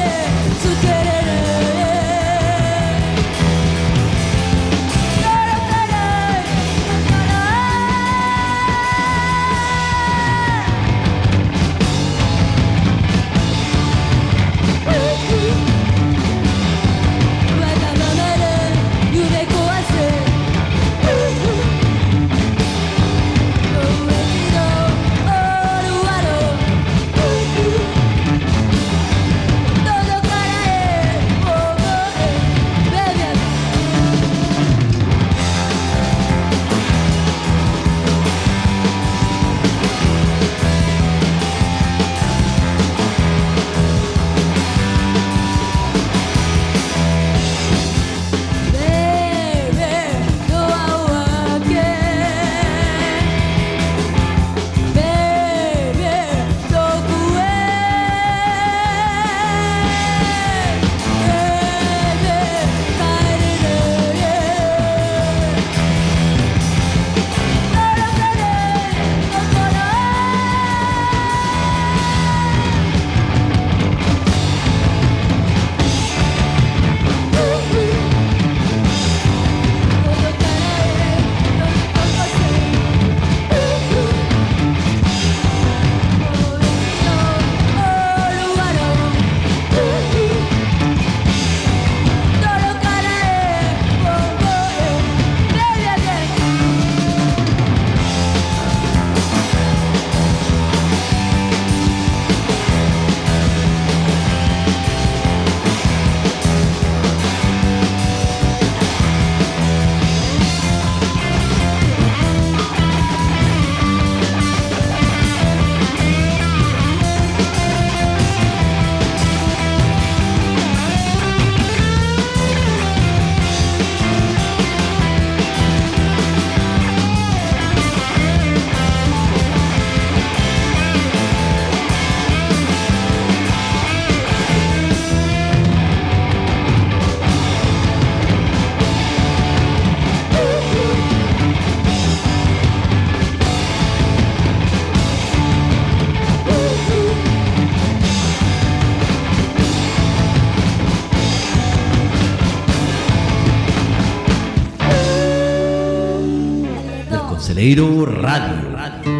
Concedeiro Radio.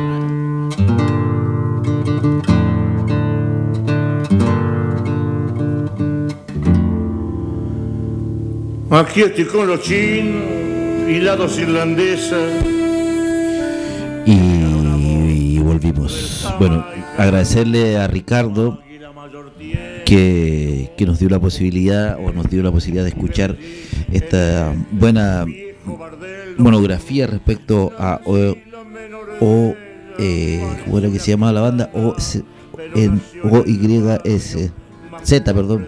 Aquí estoy con los chinos y la dos irlandesas. Y, y volvimos. Bueno, agradecerle a Ricardo que, que nos dio la posibilidad o nos dio la posibilidad de escuchar esta buena monografía respecto a O, o eh, ¿cómo era que se llamaba la banda? O, en O Y S Z, perdón.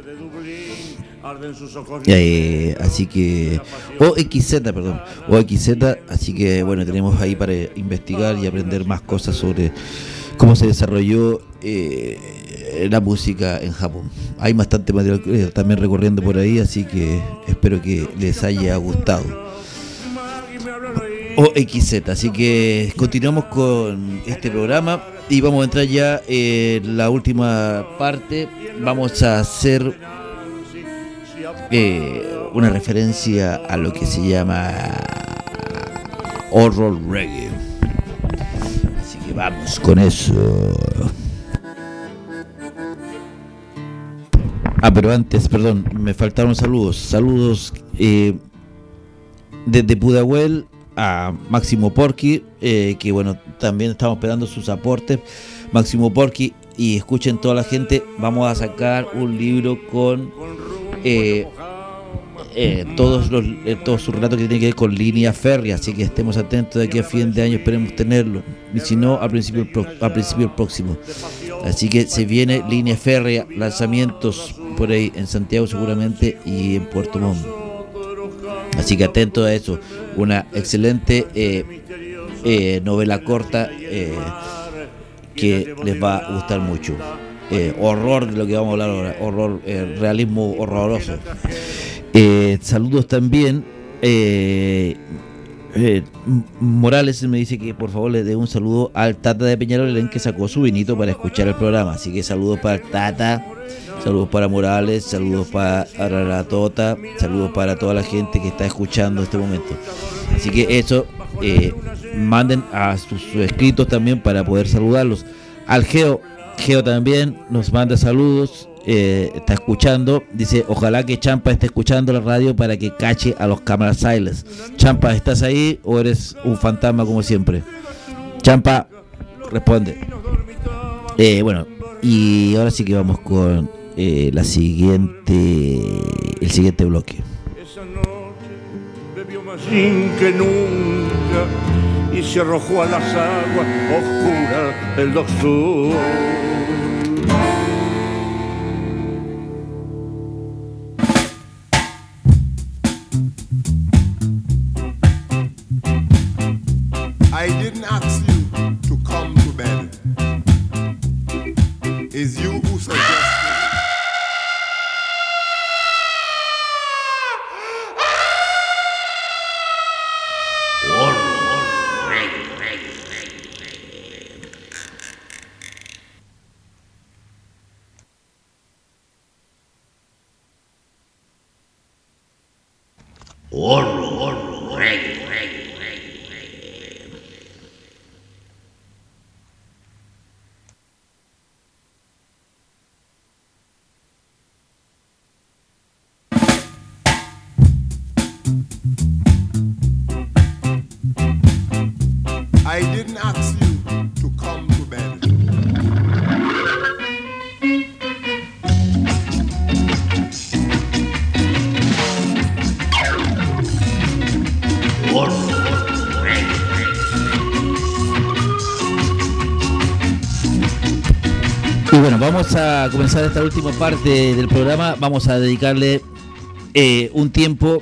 Eh, así que O X Z, perdón, O X Z, así que bueno, tenemos ahí para investigar y aprender más cosas sobre cómo se desarrolló eh, la música en Japón. Hay bastante material eh, también recorriendo por ahí, así que espero que les haya gustado. O X Z, así que continuamos con este programa y vamos a entrar ya en la última parte. Vamos a hacer Eh, una referencia a lo que se llama horror reggae. Así que vamos con eso. Ah, pero antes, perdón, me faltaron saludos. Saludos eh, desde Pudahuel a Máximo Porky, eh, que bueno, también estamos esperando sus aportes. Máximo Porky, y escuchen toda la gente, vamos a sacar un libro con Eh, eh, todos los eh, todos sus relatos que tienen que ver con línea férrea, así que estemos atentos de aquí a fin de año, esperemos tenerlo, y si no a principio del pro, a principio del próximo. Así que se viene línea férrea, lanzamientos por ahí en Santiago seguramente y en Puerto Montt, así que atentos a eso. Una excelente eh, eh, novela corta eh, que les va a gustar mucho. Eh, horror de lo que vamos a hablar ahora, horror, eh, realismo horroroso. Eh, saludos también. Eh, eh, Morales me dice que por favor le dé un saludo al Tata de Peñarol, que sacó su vinito para escuchar el programa. Así que saludos para el Tata, saludos para Morales, saludos para la Tota, saludos para toda la gente que está escuchando este momento. Así que eso, eh, manden a sus, sus escritos también para poder saludarlos. Al Geo. Geo también nos manda saludos, eh, está escuchando, dice ojalá que Champa esté escuchando la radio para que cache a los Camera Silence. Champa, ¿estás ahí o eres un fantasma como siempre? Champa, responde. Eh, bueno, y ahora sí que vamos con eh, la siguiente, el siguiente bloque. Esa noche bebió más gin que nunca y se arrojó a las aguas oscuras del doctor. I didn't ask you to come to bed. It's you who suggested. I didn't ask you to come to bed. Y bueno, vamos a comenzar esta última parte del programa. Vamos a dedicarle eh, un tiempo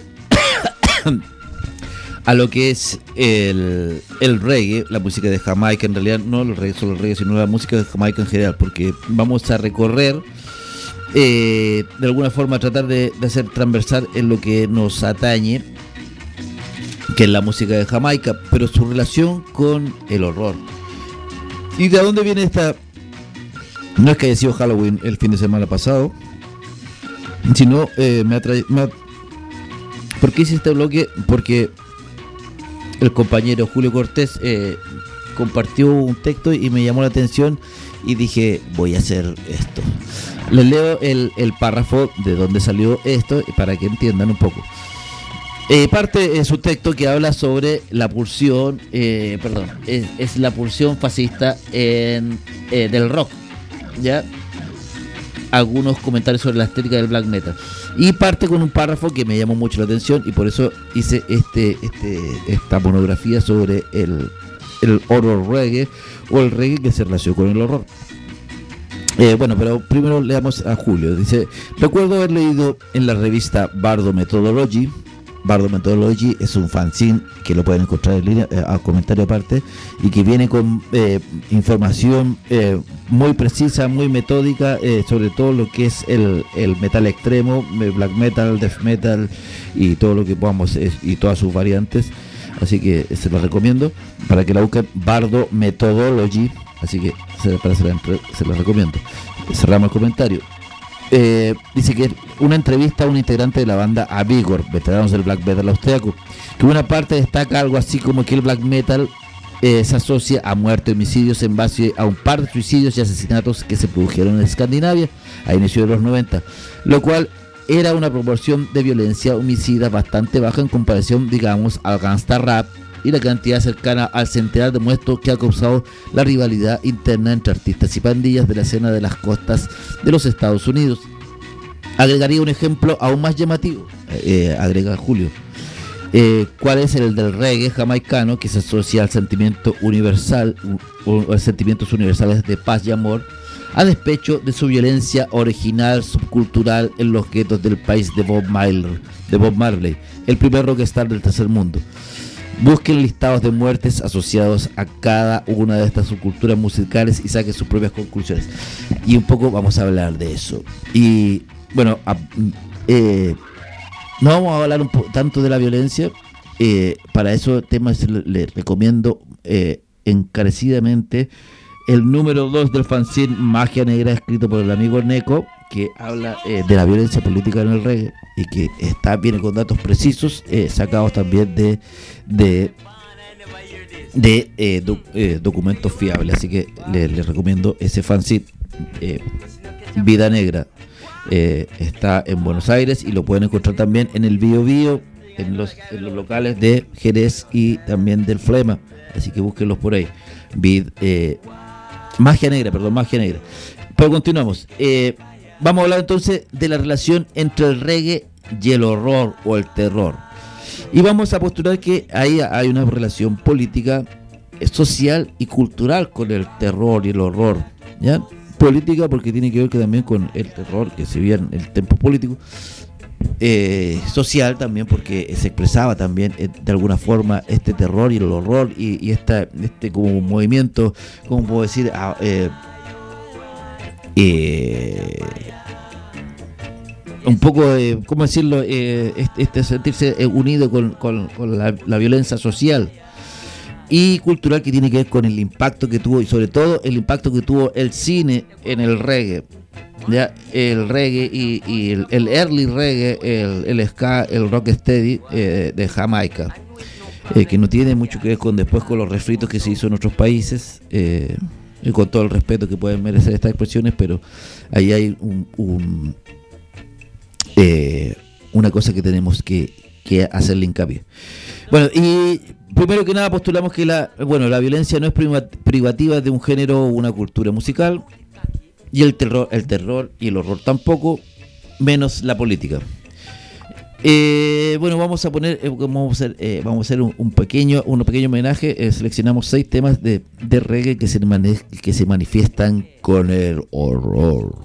a lo que es el, el reggae, la música de Jamaica. En realidad no el reggae, solo el reggae, sino la música de Jamaica en general, porque vamos a recorrer eh, de alguna forma, tratar de, de hacer transversal en lo que nos atañe, que es la música de Jamaica, pero su relación con el horror. ¿Y de dónde viene esta? No es que haya sido Halloween el fin de semana pasado, sino eh, me atrae. Me, ¿Por qué hice este bloque? Porque el compañero Julio Cortés eh, compartió un texto y me llamó la atención y dije, voy a hacer esto. Les leo el, el párrafo de donde salió esto para que entiendan un poco. Eh, parte de su texto que habla sobre la pulsión, eh, perdón, es, es la pulsión fascista en, eh, del rock, ¿ya? Algunos comentarios sobre la estética del black metal. Y parte con un párrafo que me llamó mucho la atención y por eso hice este, este, esta monografía sobre el, el horror reggae o el reggae que se relacionó con el horror. Eh, bueno, pero primero leamos a Julio. Dice, recuerdo haber leído en la revista Bardo Methodology. Bardo Methodology es un fanzine que lo pueden encontrar en línea, eh, a comentario aparte, y que viene con eh, información eh, muy precisa, muy metódica, eh, sobre todo lo que es el, el metal extremo, el black metal, death metal y todo lo que podamos, eh, y todas sus variantes. Así que se los recomiendo para que la busquen, Bardo Methodology. Así que se, para se, la, se los recomiendo. Cerramos el comentario. Eh, dice que una entrevista a un integrante de la banda A Vigor, veteranos del black metal austriaco, que una parte destaca algo así como que el black metal eh, se asocia a muerte y homicidios en base a un par de suicidios y asesinatos que se produjeron en Escandinavia a inicios de los noventa, lo cual era una proporción de violencia homicida bastante baja en comparación, digamos, al gangsta rap y la cantidad cercana al centenar de muertos que ha causado la rivalidad interna entre artistas y pandillas de la escena de las costas de los Estados Unidos. Agregaría un ejemplo aún más llamativo, eh, agrega Julio, eh, cuál es el del reggae jamaicano, que se asocia al sentimiento universal, o a sentimientos universales de paz y amor, a despecho de su violencia original subcultural en los guetos del país de Bob Marley, de Bob Marley, el primer rockstar del tercer mundo. Busquen listados de muertes asociados a cada una de estas subculturas musicales y saquen sus propias conclusiones. Y un poco vamos a hablar de eso. Y bueno, a, eh, no vamos a hablar un po- tanto de la violencia. Eh, para esos temas les le recomiendo eh, encarecidamente el número dos del fanzine Magia Negra, escrito por el amigo Neko, que habla eh, de la violencia política en el reggae y que está viene con datos precisos, eh, sacados también de de, de eh, doc, eh, documentos fiables. Así que les le recomiendo ese fanzine, eh, Vida Negra. Eh, está en Buenos Aires y lo pueden encontrar también en el Bio Bio, en los, en los locales de Jerez y también del Flema. Así que búsquenlos por ahí. Vid, eh, Magia Negra, perdón, Magia Negra. Pero continuamos. Eh, vamos a hablar entonces de la relación entre el reggae y el horror o el terror. Y vamos a postular que ahí hay una relación política, social y cultural con el terror y el horror, ¿ya? Política porque tiene que ver que también con el terror, que se veía en el tiempo político. Eh, social también porque se expresaba también eh, de alguna forma este terror y el horror y, y esta, este como movimiento, como puedo decir, ah, eh, eh, un poco de, ¿cómo decirlo? Eh, este, este sentirse eh, unido con, con, con la, la violencia social y cultural, que tiene que ver con el impacto que tuvo y sobre todo el impacto que tuvo el cine en el reggae. Ya, el reggae y, y el, el early reggae, el, el ska, el rocksteady eh, de Jamaica, eh, que no tiene mucho que ver con después con los refritos que se hizo en otros países, eh, y con todo el respeto que pueden merecer estas expresiones, pero ahí hay un, un eh, una cosa que tenemos que, que hacerle hincapié. Bueno, y primero que nada postulamos que la bueno la violencia no es privativa de un género o una cultura musical. Y el terror, el terror y el horror tampoco, menos la política. Eh, bueno, vamos a poner, eh, vamos a hacer, eh, vamos a hacer un, un pequeño, un pequeño homenaje. Eh, seleccionamos seis temas de, de reggae que se mane- que se manifiestan con el horror.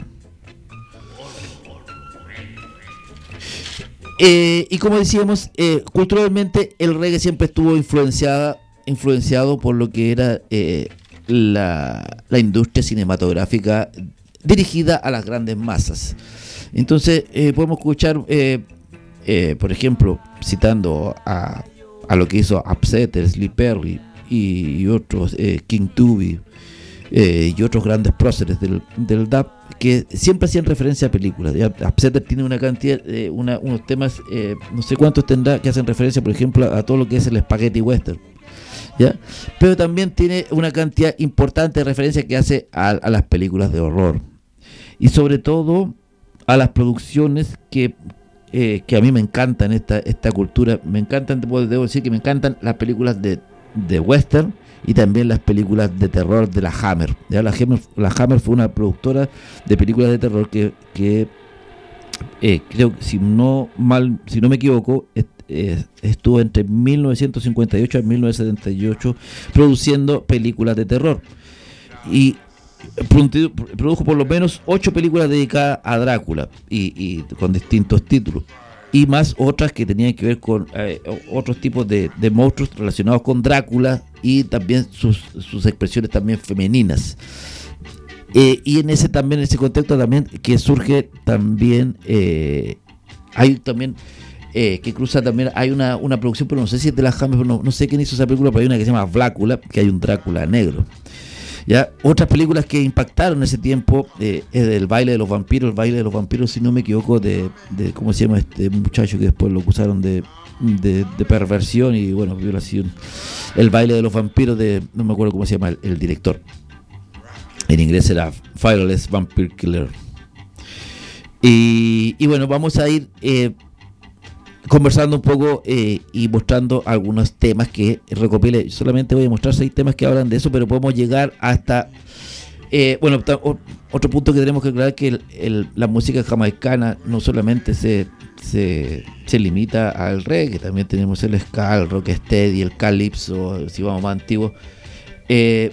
Eh, y como decíamos, eh, culturalmente el reggae siempre estuvo influenciada, influenciado por lo que era eh, la, la industria cinematográfica dirigida a las grandes masas. Entonces eh, podemos escuchar, eh, eh, por ejemplo, citando a, a lo que hizo Upsetter, Sly Perry y, y otros, eh, King Tubby, eh, y otros grandes próceres del, del dub, que siempre hacían referencia a películas. Upsetter tiene una cantidad, eh, una, unos temas, eh, no sé cuántos tendrá, que hacen referencia, por ejemplo, a todo lo que es el spaghetti western, ¿ya? Pero también tiene una cantidad importante de referencias que hace a, a las películas de horror, y sobre todo a las producciones que, eh, que a mí me encantan, esta, esta cultura, me encantan, debo decir que me encantan las películas de, de western, y también las películas de terror de la Hammer. ¿Ya? La Hammer, la Hammer fue una productora de películas de terror que, que eh, creo que si no mal, si no me equivoco, est, eh, estuvo entre mil novecientos cincuenta y ocho y mil novecientos setenta y ocho produciendo películas de terror, y produjo por lo menos ocho películas dedicadas a Drácula, y, y con distintos títulos, y más otras que tenían que ver con eh, otros tipos de, de monstruos relacionados con Drácula, y también sus, sus expresiones también femeninas. Eh, y en ese también, en ese contexto también que surge también, eh, hay también eh, que cruza también, hay una, una producción, pero no sé si es de la Hammer, no, no sé quién hizo esa película, pero hay una que se llama Blácula, que hay un Drácula negro. Ya, otras películas que impactaron en ese tiempo, eh, es El baile de los vampiros, El baile de los vampiros, si no me equivoco, de, de ¿cómo se llama este muchacho que después lo acusaron de, de, de perversión y bueno, violación? El baile de los vampiros de, no me acuerdo cómo se llama el, el director. En inglés era Fireless Vampire Killer. Y, y bueno, vamos a ir eh, conversando un poco eh, y mostrando algunos temas que recopilé. Solamente voy a mostrar seis temas que hablan de eso, pero podemos llegar hasta eh, bueno, ta, o, otro punto que tenemos que aclarar, que el, el, la música jamaicana no solamente se, se, se limita al reggae, también tenemos el ska, el rocksteady, el calypso, si vamos más antiguo. eh,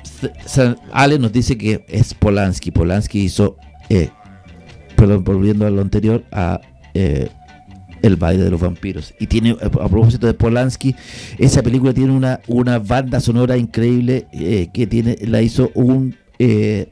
Ale nos dice que es Polanski. Polanski hizo eh, perdón, volviendo a lo anterior, a eh, El baile de los vampiros. Y tiene, a propósito de Polanski, esa película tiene una, una banda sonora increíble, eh, que tiene, la hizo un eh,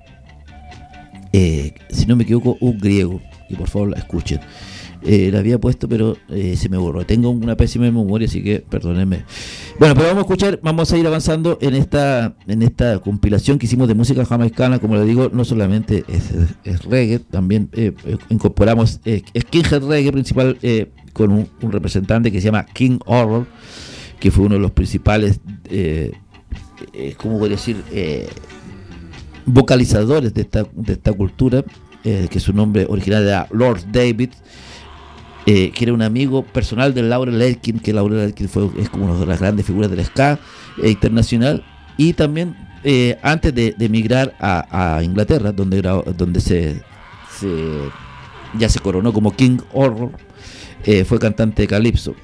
eh, si no me equivoco, un griego, y por favor la escuchen. Eh, la había puesto, pero eh, se me borró. Tengo una pésima memoria, así que perdónenme. Bueno, pero vamos a escuchar, vamos a ir avanzando en esta en esta compilación que hicimos de música jamaicana. Como le digo, no solamente es, es, es reggae, también eh, incorporamos eh, skinhead reggae principal, eh, con un, un representante que se llama King Horror, que fue uno de los principales, eh, eh, ¿cómo voy a decir? Eh, vocalizadores de esta, de esta cultura, eh, que su nombre original era Lord David. Eh, que era un amigo personal de Laurel Aitken, que Laurel Aitken fue, es como una de las grandes figuras del ska eh, internacional, y también eh, antes de, de emigrar a, a Inglaterra, donde, era, donde se, se ya se coronó como King Horror, eh, fue cantante de calypso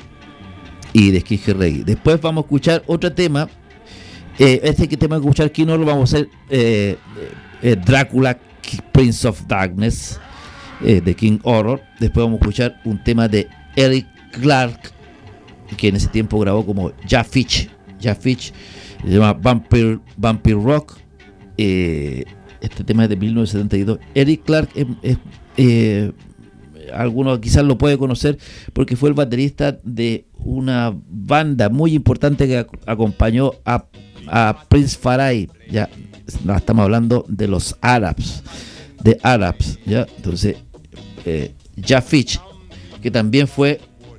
y de skinhead reggae. Después vamos a escuchar otro tema, eh, este que tema que escuchar King Horror, vamos a hacer eh, eh, Drácula, Prince of Darkness, Eh, de King Horror. Después vamos a escuchar un tema de Eric Clark, que en ese tiempo grabó como Ja Fitch. Ja Fitch se llama Vampire, Vampire Rock. Eh, este tema es de mil novecientos setenta y dos. Eric Clark es, es, eh, algunos quizás lo puede conocer porque fue el baterista de una banda muy importante que acompañó a, a Prince Farai. Ya estamos hablando de los Arabs, de Arabs, ya. Entonces Eh, Ja Fitch, que también fue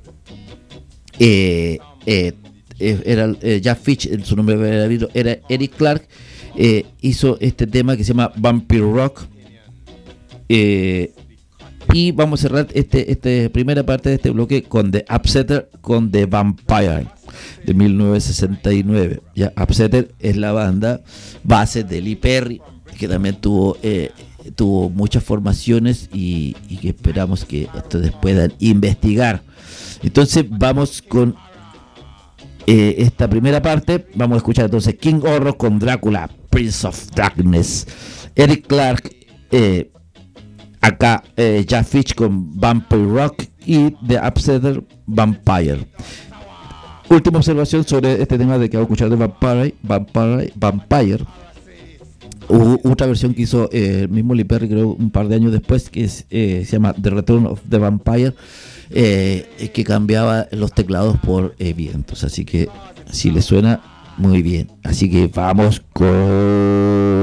eh, eh, era eh, Ja Fitch, su nombre verdadero era Eric Clark, eh, hizo este tema que se llama Vampire Rock, eh, y vamos a cerrar este, este primera parte de este bloque con The Upsetter, con The Vampire de mil novecientos sesenta y nueve. Ya, Upsetter es la banda base de Lee Perry, que también tuvo eh, tuvo muchas formaciones, y, y que esperamos que ustedes puedan investigar. Entonces vamos con eh, esta primera parte. Vamos a escuchar entonces King Horror con Drácula, Prince of Darkness, Eric Clark, eh, acá eh, Ja Fitch con Vampire Rock y The Upsetter, Vampire. Última observación sobre este tema de que vamos a escuchar de Vampire, Vampire, Vampire. Hubo otra versión que hizo eh, el mismo Lee Perry, creo, un par de años después, que es, eh, se llama The Return of the Vampire, eh, que cambiaba los teclados por eh, vientos. Así que si les suena, muy bien. Así que vamos con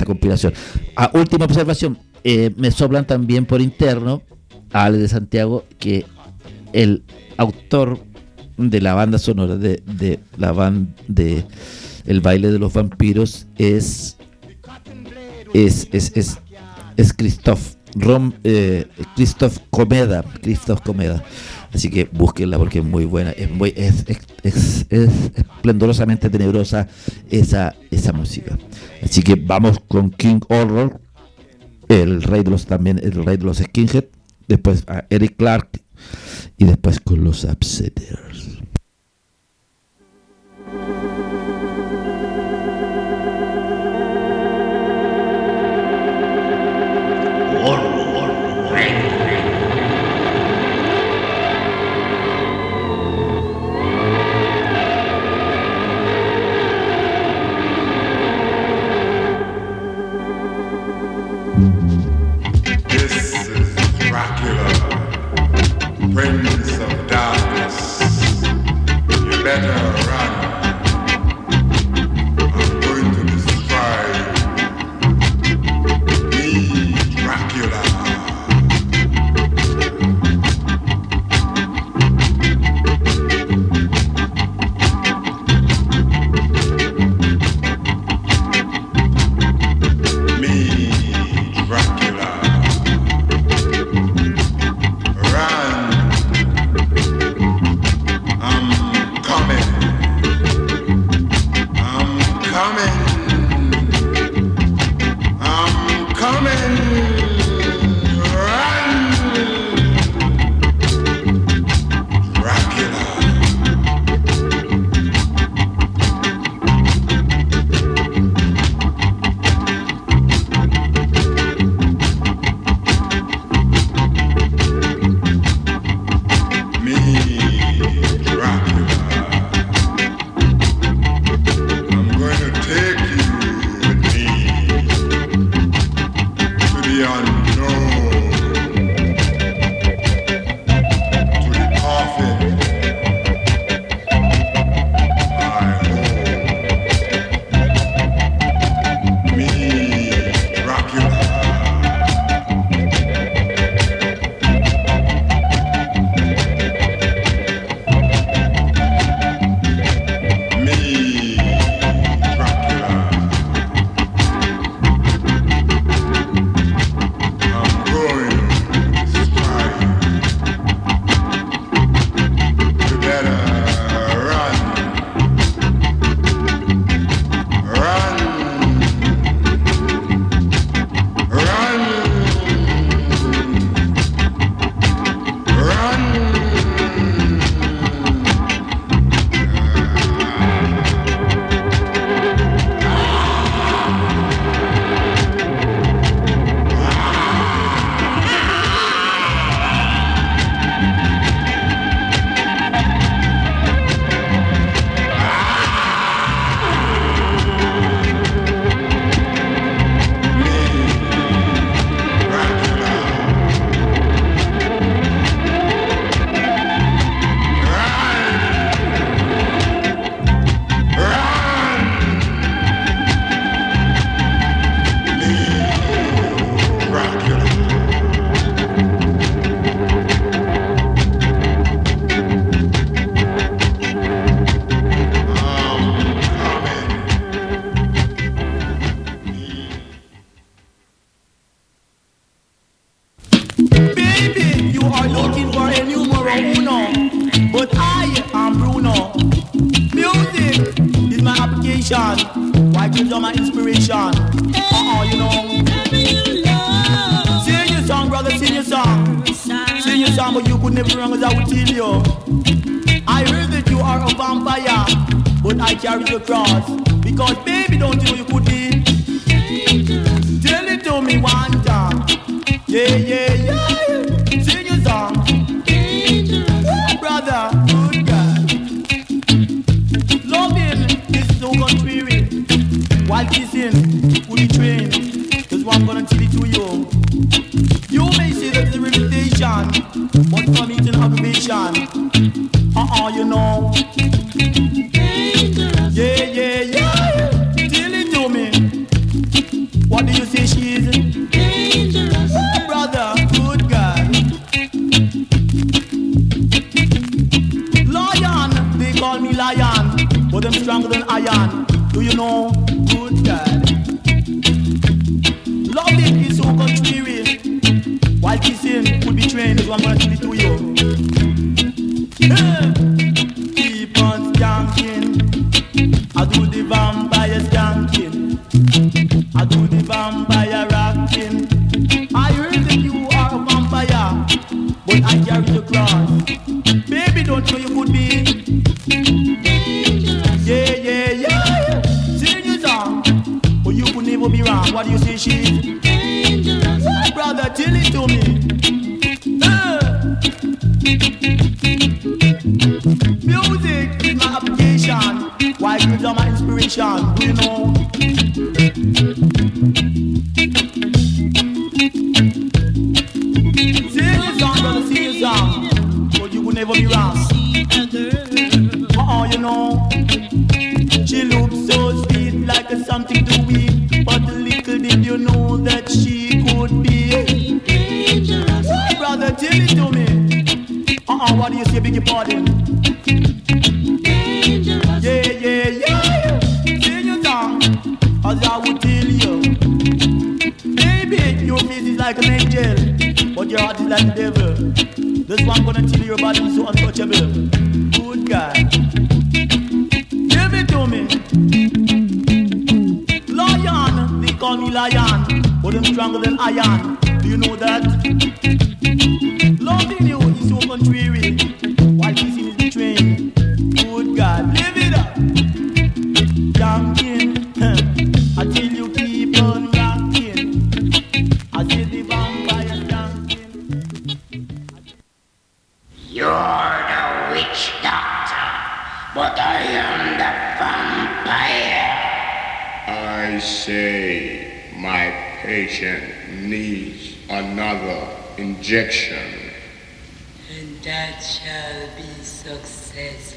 compilación. Ah, última observación, eh, me soplan también por interno, a Ale de Santiago, que el autor de la banda sonora de, de la banda de El baile de los vampiros es es es es, es Christoph Rom, eh, Christoph Comeda, Christoph Comeda. Así que búsquenla porque es muy buena, es muy es, es, es, es esplendorosamente tenebrosa esa esa música. Así que vamos con King Horror, el rey de los también el rey de los skinhead, después a Eric Clark y después con los Upsetters. Prince of darkness, you better run. I'm going to destroy me, Dracula. Me, Dracula. Run. I'm coming. I'm coming. I'm coming. Run. Dracula. Me, Dracula. I'm going to take you with me to the unknown, to the coffin, my home. Me, Dracula. Me, Dracula. I'm going to destroy you. You better run. Run. Run. Run. Baby, you are looking for a numero uno, but I am Bruno. Music is my application. Why gives you my inspiration? Uh-uh, you know. Sing your song, brother, sing your song. Sing your song, but you could never wrong as I would tell you. I heard that you are a vampire, but I carry the cross. Because baby, don't you know you could be? Tell it to me one time. Yeah, yeah, yeah. Sing your song. Oh, brother, good God. Loving is so contrary. While kissing, would be trained. That's what I'm gonna tell it to you. You may say that it's a reputation, but for me it's an aggravation. Uh-uh, you know. Yeah, yeah, yeah. Tell it to me. What never be wrong. What do you say, she? Dangerous. My brother, tell it to me. Uh. Music is my application. Why you are my inspiration? Do you know? Sing a song, brother, sing a song. But you could never be wrong. Uh-uh, you know. She looks so sweet, like a something to eat. But little did you know that she could be dangerous. Brother, tell it to me. Uh-uh, what do you say, biggie pardon? Dangerous. Yeah, yeah, yeah. Sing your song, as I would tell you. Baby, your face is like an angel, but your heart is like the devil. This one gonna tell you your body is so untouchable. Good guy. Give it to me. Lion, they call me lion, but I'm stronger than iron. Do you know that? Loving you is so contrary, while kissing is betraying. Good God, live it up. Youngin, I tell you keep on rocking. I see the vampire dancing. You're the witch doctor, but I am the vampire. I say my patient needs another injection. And that shall be successful.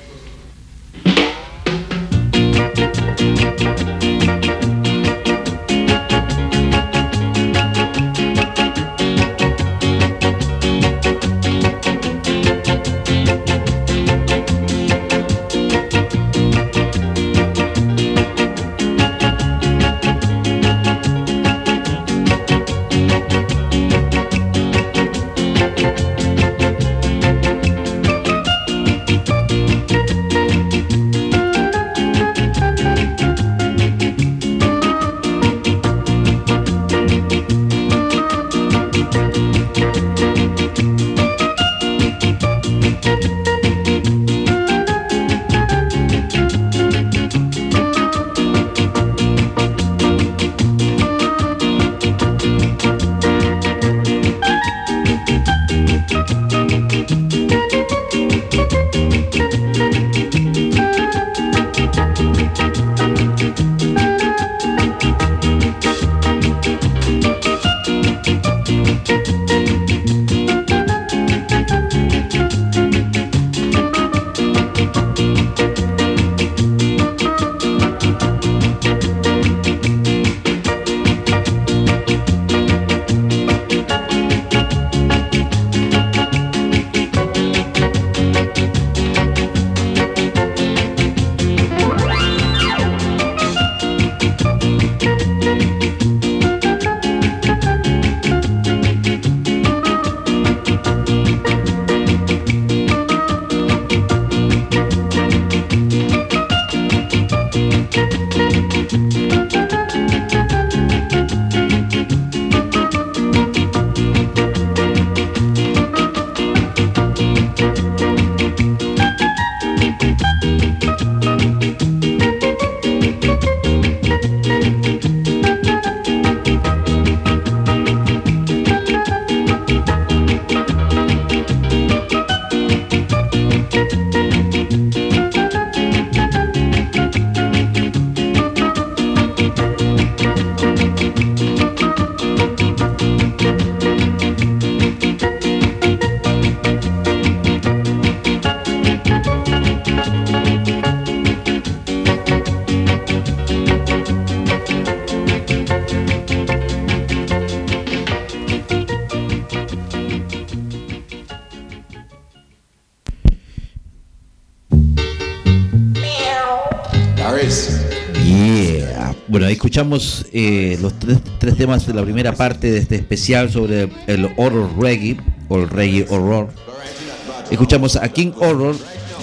Yeah. Bueno, ahí escuchamos eh, los tres, tres temas de la primera parte de este especial sobre el horror reggae o el reggae horror. Escuchamos a King Horror,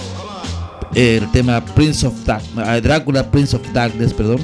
el tema Prince of Darkness, Drácula Prince of Darkness, perdón,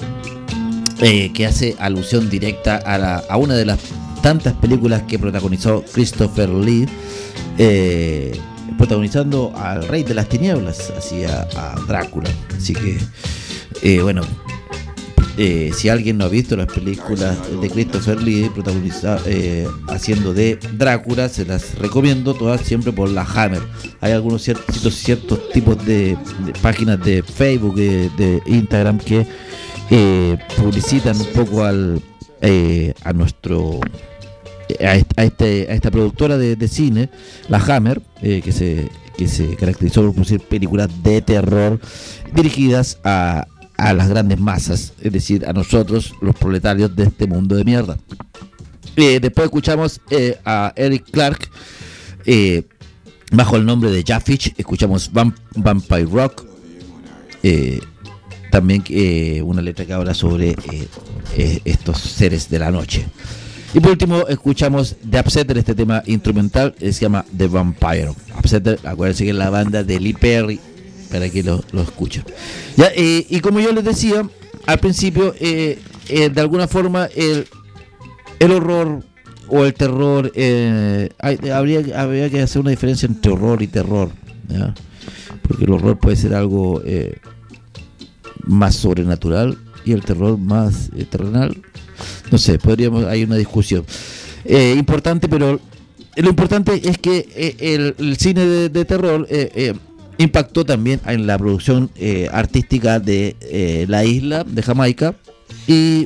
eh, que hace alusión directa a, la, a una de las tantas películas que protagonizó Christopher Lee, eh, protagonizando al Rey de las Tinieblas, hacia a Drácula. Así que, eh, bueno, Eh, si alguien no ha visto las películas de Christopher Lee protagonizado, eh, haciendo de Drácula, se las recomiendo todas siempre por la Hammer. Hay algunos ciertos, ciertos tipos de, de páginas de Facebook, de, de Instagram que eh, publicitan un poco al eh, a nuestro a, este, a, este, a esta productora de, de cine, la Hammer, eh, que se que se caracterizó por producir películas de terror dirigidas a a las grandes masas, es decir, a nosotros, los proletarios de este mundo de mierda. Eh, después escuchamos eh, a Eric Clark, eh, bajo el nombre de Jaffish, escuchamos Vamp- Vampire Rock, eh, también eh, una letra que habla sobre eh, eh, estos seres de la noche. Y por último escuchamos The Upsetter, este tema instrumental, eh, se llama The Vampire. Upsetter, acuérdense que es la banda de Lee Perry, para que lo, lo escuchen. Ya, eh, y como yo les decía al principio, eh, eh, de alguna forma el, el horror o el terror, eh, hay, habría, habría que hacer una diferencia entre horror y terror, ¿ya? Porque el horror puede ser algo eh, más sobrenatural y el terror más eh, terrenal. No sé, podríamos, hay una discusión eh, importante, pero lo importante es que eh, el, el cine de, de terror eh, eh, impactó también en la producción eh, artística de eh, la isla de Jamaica y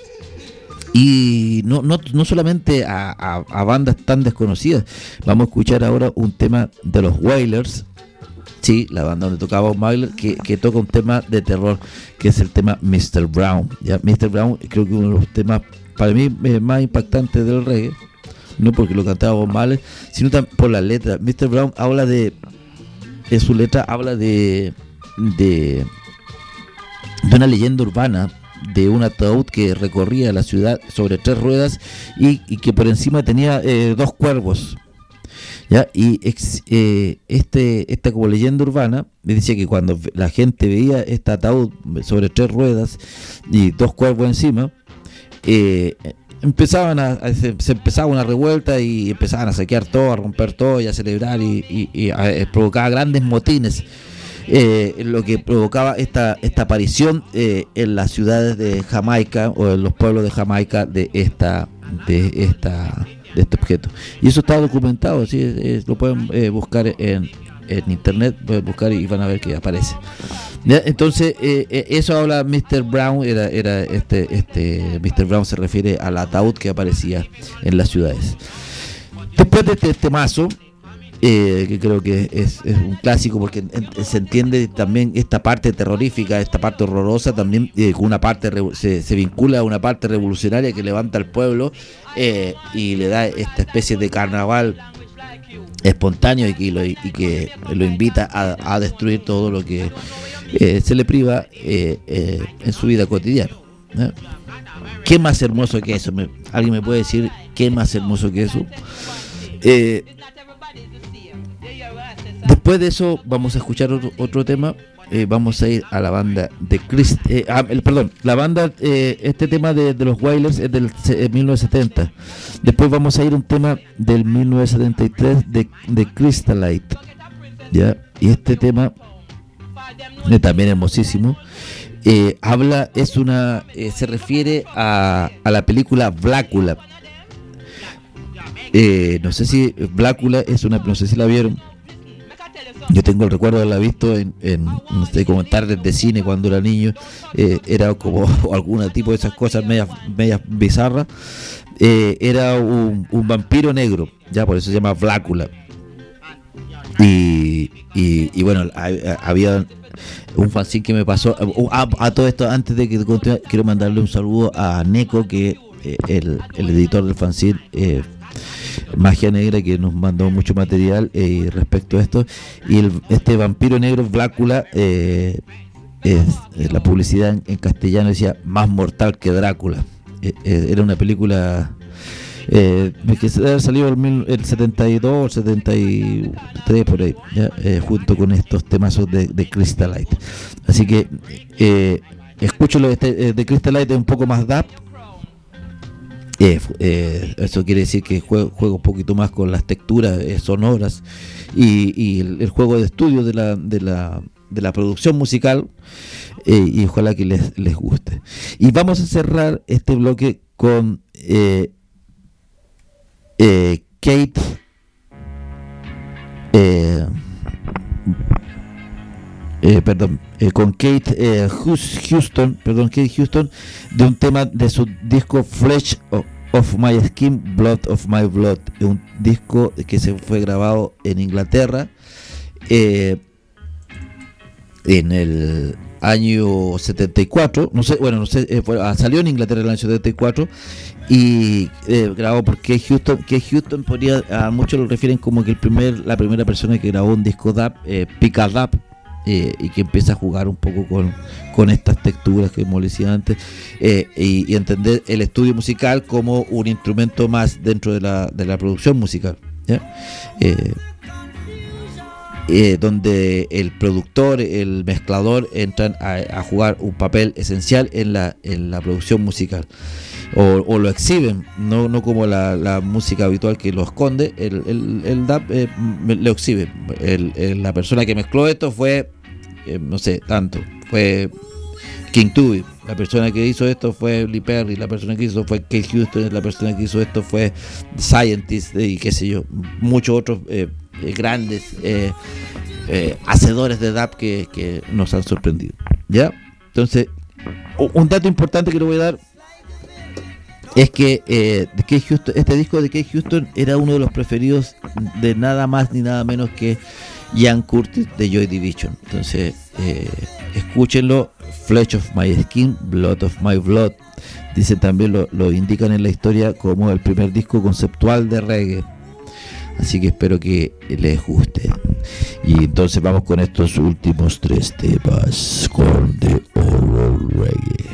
y no no, no solamente a, a, a bandas tan desconocidas. Vamos a escuchar ahora un tema de los Wailers, sí, la banda donde tocaba Bob Marley, que, que toca un tema de terror, que es el tema mister Brown. Ya, mister Brown creo que uno de los temas para mí eh, más impactantes del reggae, no porque lo cantaba Bob Marley, sino también por la letra. mister Brown habla de en su letra habla de, de de una leyenda urbana de un ataúd que recorría la ciudad sobre tres ruedas y, y que por encima tenía eh, dos cuervos, ¿ya? Y ex, eh, este esta como leyenda urbana me dice que cuando la gente veía este ataúd sobre tres ruedas y dos cuervos encima, eh, empezaban a, a se, se empezaba una revuelta y empezaban a saquear todo, a romper todo y a celebrar y, y, y a, a, provocaba grandes motines, eh, lo que provocaba esta esta aparición eh, en las ciudades de Jamaica o en los pueblos de Jamaica de esta de esta de este objeto. Y eso está documentado, ¿sí? es, es, lo pueden eh, buscar en, en internet, pueden buscar y van a ver que aparece. ¿Ya? Entonces eh, eso habla mister Brown, era era este este mister Brown se refiere al ataúd que aparecía en las ciudades. Después de este temazo, eh, que creo que es, es un clásico porque en, se entiende también esta parte terrorífica, esta parte horrorosa también, eh, con una parte se, se vincula a una parte revolucionaria que levanta al pueblo eh, y le da esta especie de carnaval espontáneo y que lo, y que lo invita a, a destruir todo lo que eh, se le priva eh, eh, en su vida cotidiana, ¿no? ¿Qué más hermoso que eso? ¿Me, ¿Alguien me puede decir qué más hermoso que eso? Eh, después de eso vamos a escuchar otro, otro tema. Eh, vamos a ir a la banda de Chris, eh, ah, el, perdón, la banda, eh, este tema de, de los Wailers es del eh, mil novecientos setenta. Después vamos a ir a un tema del mil novecientos setenta y tres de, de Crystalite, ¿ya? Y este tema eh, también hermosísimo. Eh, habla, es una, eh, se refiere a, a la película Blácula. Eh, no sé si Blácula es una, no sé si la vieron. Yo tengo el recuerdo de haberla visto en, en no sé, como tardes de cine cuando era niño. Eh, era como algún tipo de esas cosas medias, medias bizarras. Eh, era un, un vampiro negro, ya por eso se llama Blácula. Y, y, y bueno, había un fanzine que me pasó. A, a todo esto, antes de que continúe, quiero mandarle un saludo a Neko, que eh, el, el editor del fanzine eh, Magia Negra, que nos mandó mucho material eh, respecto a esto. Y el, este vampiro negro Blácula, eh, es, es la publicidad en, en castellano decía más mortal que Drácula. Eh, eh, era una película eh, que salió el, el setenta y dos, setenta y tres por ahí, ¿ya? Eh, junto con estos temazos de, de Crystalite. Así que eh, escúchalo, este, de Crystalite es un poco más dap. Eh, eh, eso quiere decir que juego, juego un poquito más con las texturas eh, sonoras y, y el, el juego de estudio de la de la de la producción musical, eh, y ojalá que les, les guste. Y vamos a cerrar este bloque con eh, eh, Kate eh, eh, perdón eh, con Kate eh, Houston perdón Kate Houston, de un tema de su disco Flesh of, of My Skin, Blood of My Blood, un disco que se fue grabado en Inglaterra eh, en el año setenta y cuatro, no sé, bueno, no sé, eh, fue, ah, salió en Inglaterra en el año setenta y cuatro y eh, grabado por Kate Houston. Kate Houston podría, a muchos lo refieren como que el primer, la primera persona que grabó un disco dub, eh, pica dub, eh, y que empieza a jugar un poco con, con estas texturas que como decía antes, eh, y, y entender el estudio musical como un instrumento más dentro de la, de la producción musical, ¿ya? Eh, Eh, donde el productor, el mezclador entran a, a jugar un papel esencial en la en la producción musical, o, o lo exhiben, no no como la, la música habitual que lo esconde. El, el, el dub eh, lo exhibe. El, el, la persona que mezcló esto fue eh, no sé, tanto fue King Tubby, la persona que hizo esto fue Lee Perry, la persona que hizo fue Kate Houston, la persona que hizo esto fue Scientist, y qué sé yo, muchos otros eh, eh, grandes eh, eh, hacedores de dub que, que nos han sorprendido, ¿ya? Entonces, un dato importante que le voy a dar es que eh, de Kate Houston, este disco de Kate Houston era uno de los preferidos de nada más ni nada menos que Ian Curtis de Joy Division. Entonces, eh, escúchenlo. Flesh of My Skin, Blood of My Blood. Dice también, lo, lo indican en la historia como el primer disco conceptual de reggae. Así que espero que les guste. Y entonces vamos con estos últimos tres temas con The Horror Reggae.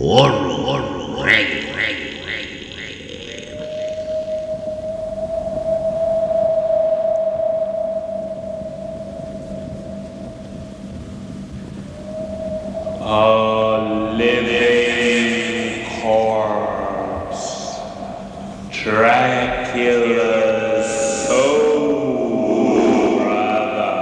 Horror Reggae. A living corpse, Dracula's soul brother.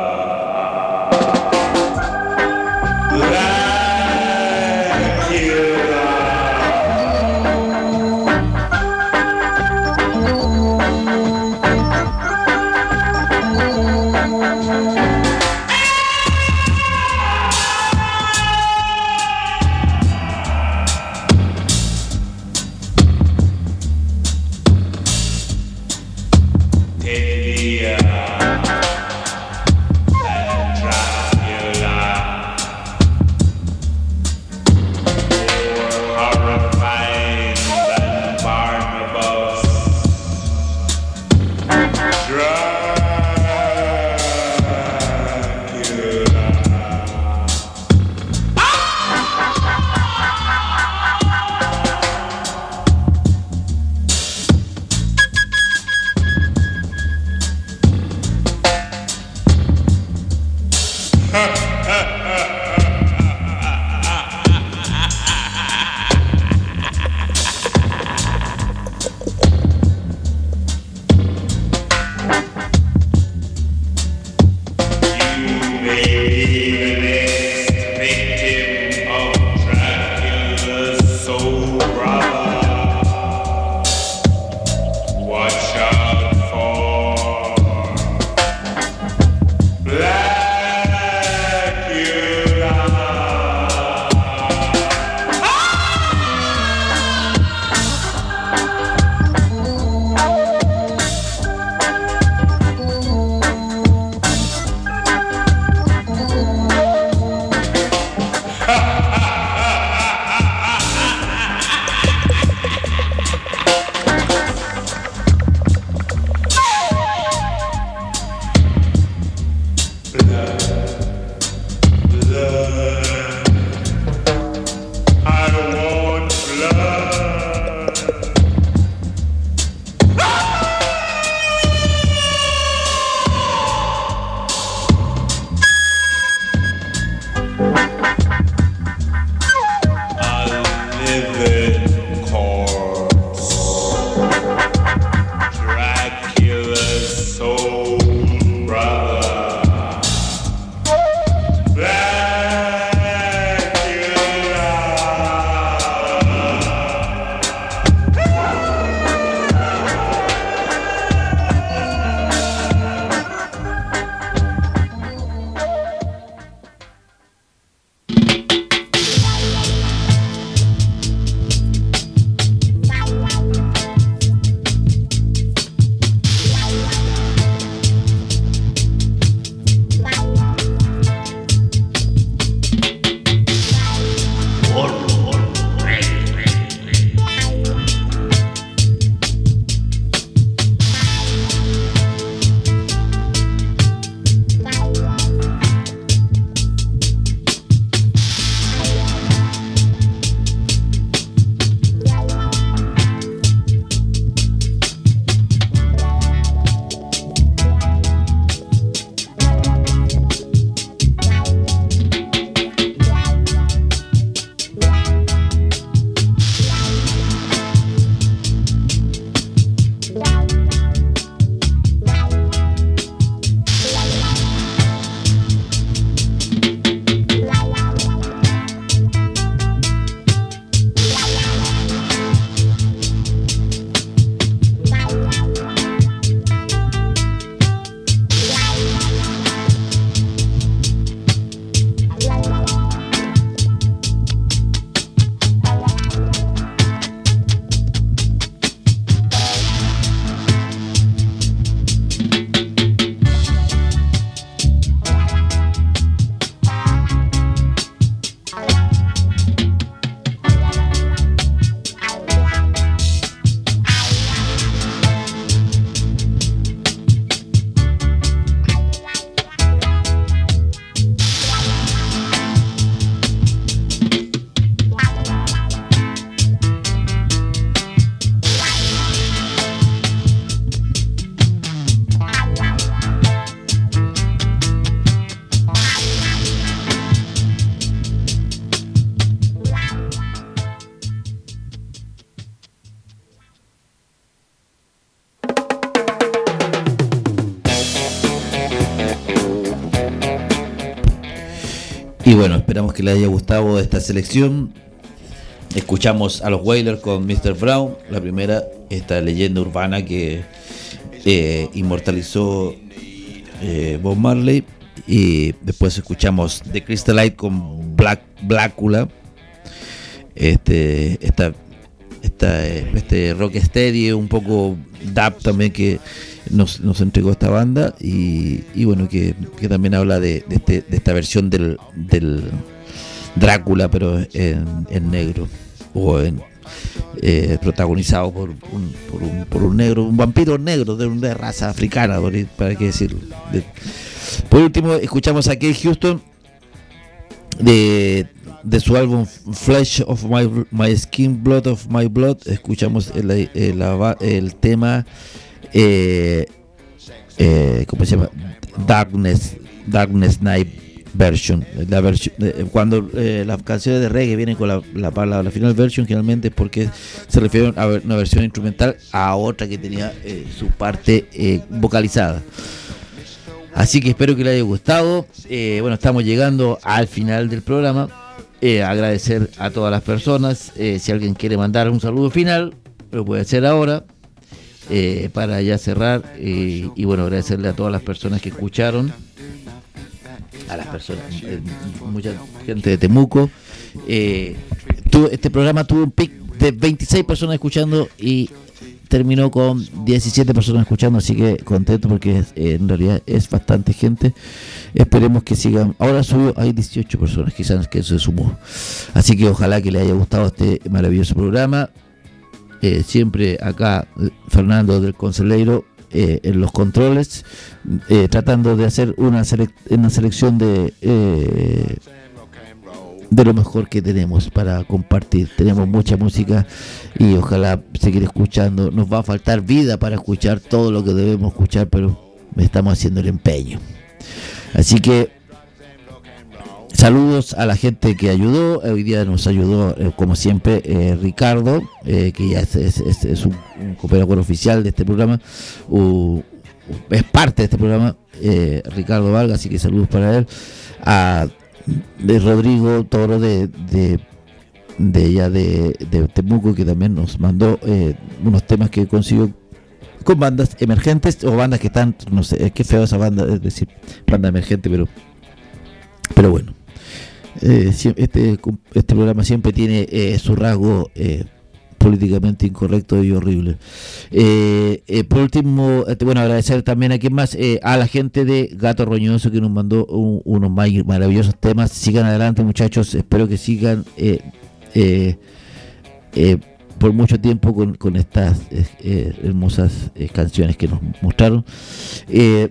Y bueno, esperamos que les haya gustado esta selección. Escuchamos a los Wailers con mister Brown, la primera, esta leyenda urbana que eh, inmortalizó eh, Bob Marley. Y después escuchamos The Crystalite con Black Blácula, este, esta, esta, este rock steady, un poco dub también que nos, nos entregó esta banda, y, y bueno, que, que también habla de, de, este, de esta versión del, del Drácula, pero en, en negro, o en eh, protagonizado por un, por un por un negro, un vampiro negro de una raza africana, para qué decirlo. De, por último, escuchamos a Keith Houston de, de su álbum Flesh of My, My Skin, Blood of My Blood. Escuchamos el, el, el, el tema eh, eh, ¿cómo se llama? Darkness Darkness Night Version, la versión eh, cuando eh, las canciones de reggae vienen con la, la, la, la final version, generalmente es porque se refieren a una versión instrumental a otra que tenía eh, su parte eh, vocalizada. Así que espero que les haya gustado. Eh, bueno, estamos llegando al final del programa. Eh, agradecer a todas las personas. Eh, si alguien quiere mandar un saludo final, lo puede hacer ahora, eh, para ya cerrar. Eh, y bueno, agradecerle a todas las personas que escucharon. A las personas, eh, mucha gente de Temuco. Eh, tu, este programa tuvo un pic de veintiséis personas escuchando y terminó con diecisiete personas escuchando, así que contento porque eh, en realidad es bastante gente. Esperemos que sigan. Ahora subió, hay dieciocho personas quizás que se sumó, así que ojalá que les haya gustado este maravilloso programa. Eh, siempre acá Fernando del Conselheiro eh, en los controles, eh, tratando de hacer una, selec- una selección de eh, de lo mejor que tenemos para compartir. Tenemos mucha música y ojalá seguir escuchando. Nos va a faltar vida para escuchar todo lo que debemos escuchar, pero estamos haciendo el empeño. Así que saludos a la gente que ayudó. Hoy día nos ayudó, eh, como siempre, eh, Ricardo, eh, que ya es, es, es, es un, un cooperador oficial de este programa, uh, es parte de este programa, eh, Ricardo Vargas, así que saludos para él. A de Rodrigo Toro de de de ya de, de Temuco, que también nos mandó eh, unos temas que consiguió con bandas emergentes o bandas que están, no sé, qué feo esa banda, es decir, banda emergente, pero pero bueno, eh, este este programa siempre tiene eh, su rasgo eh, políticamente incorrecto y horrible. Eh, eh, por último, eh, bueno, agradecer también a quien más, eh, a la gente de Gato Roñoso, que nos mandó un, unos maravillosos temas. Sigan adelante, muchachos, espero que sigan eh, eh, eh, por mucho tiempo con, con estas eh, hermosas eh, canciones que nos mostraron. Eh,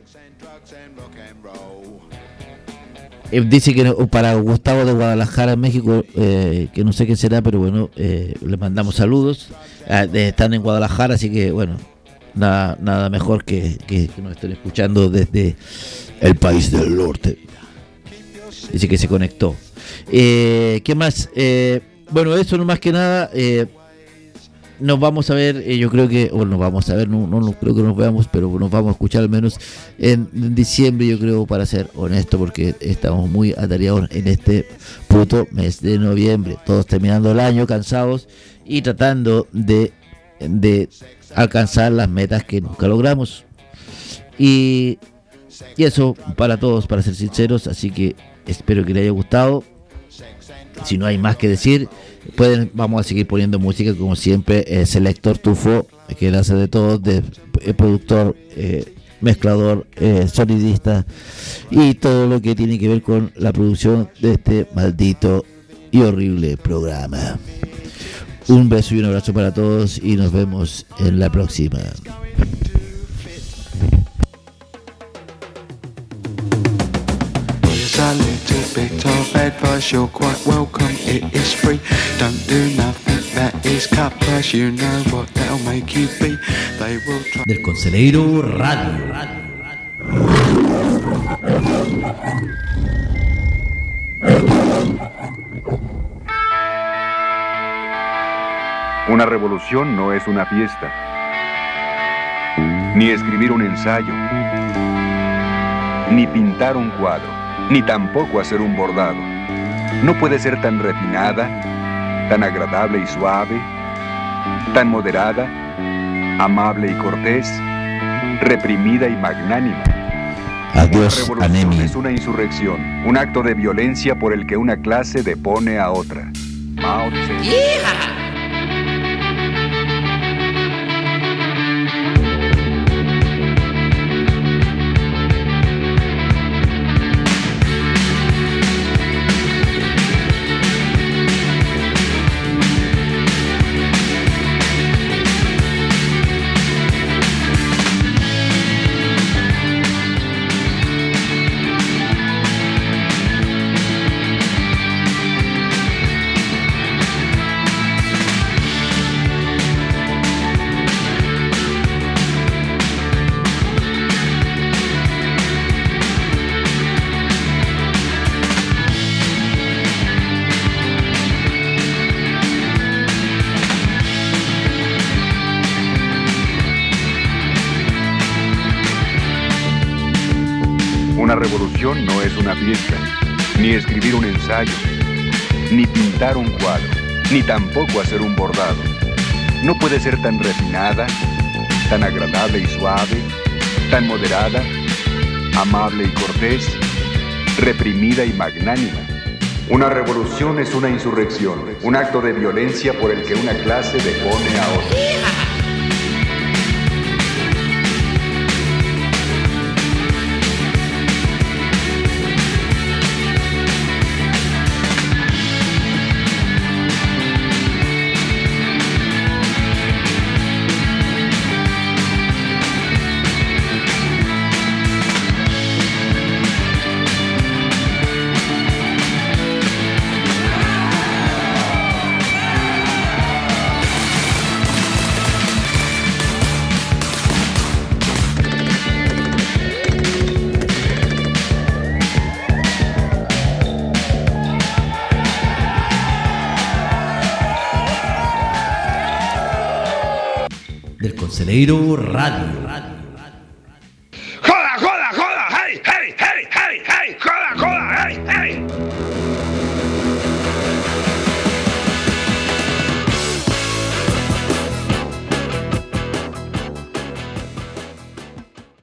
Eh, dice que para Gustavo de Guadalajara, México, eh, que no sé qué será, pero bueno, eh, les mandamos saludos. Eh, están en Guadalajara, así que bueno, nada, nada mejor que, que, que nos estén escuchando desde el país del norte. Dice que se conectó. Eh, ¿Qué más? Eh, bueno, eso no más que nada. Eh, nos vamos a ver, eh, yo creo que, o nos vamos a ver, no, no, no creo que nos veamos, pero nos vamos a escuchar al menos en, en diciembre, yo creo, para ser honesto, porque estamos muy atareados en este puto mes de noviembre, todos terminando el año cansados y tratando de, de alcanzar las metas que nunca logramos. Y, y eso para todos, para ser sinceros, así que espero que les haya gustado. Si no hay más que decir, pueden, vamos a seguir poniendo música como siempre. eh, Selector Tufo, que él hace de todo, de eh, productor, eh, mezclador, eh, sonidista y todo lo que tiene que ver con la producción de este maldito y horrible programa. Un beso y un abrazo para todos y nos vemos en la próxima. A little bit of advice, you're quite welcome, it is free. Don't do nothing that is cut price, you know what that'll make you be. They will try. Del Conselheiro Radio. Una revolución no es una fiesta, ni escribir un ensayo, ni pintar un cuadro, ni tampoco hacer un bordado. No puede ser tan refinada, tan agradable y suave, tan moderada, amable y cortés, reprimida y magnánima. Adiós, Una revolución Anemi. es una insurrección, un acto de violencia por el que una clase depone a otra. Mao Zedong. Una revolución no es una fiesta, ni escribir un ensayo, ni pintar un cuadro, ni tampoco hacer un bordado. No puede ser tan refinada, tan agradable y suave, tan moderada, amable y cortés, reprimida y magnánima. Una revolución es una insurrección, un acto de violencia por el que una clase depone a otra. Del Conselheiro Radio.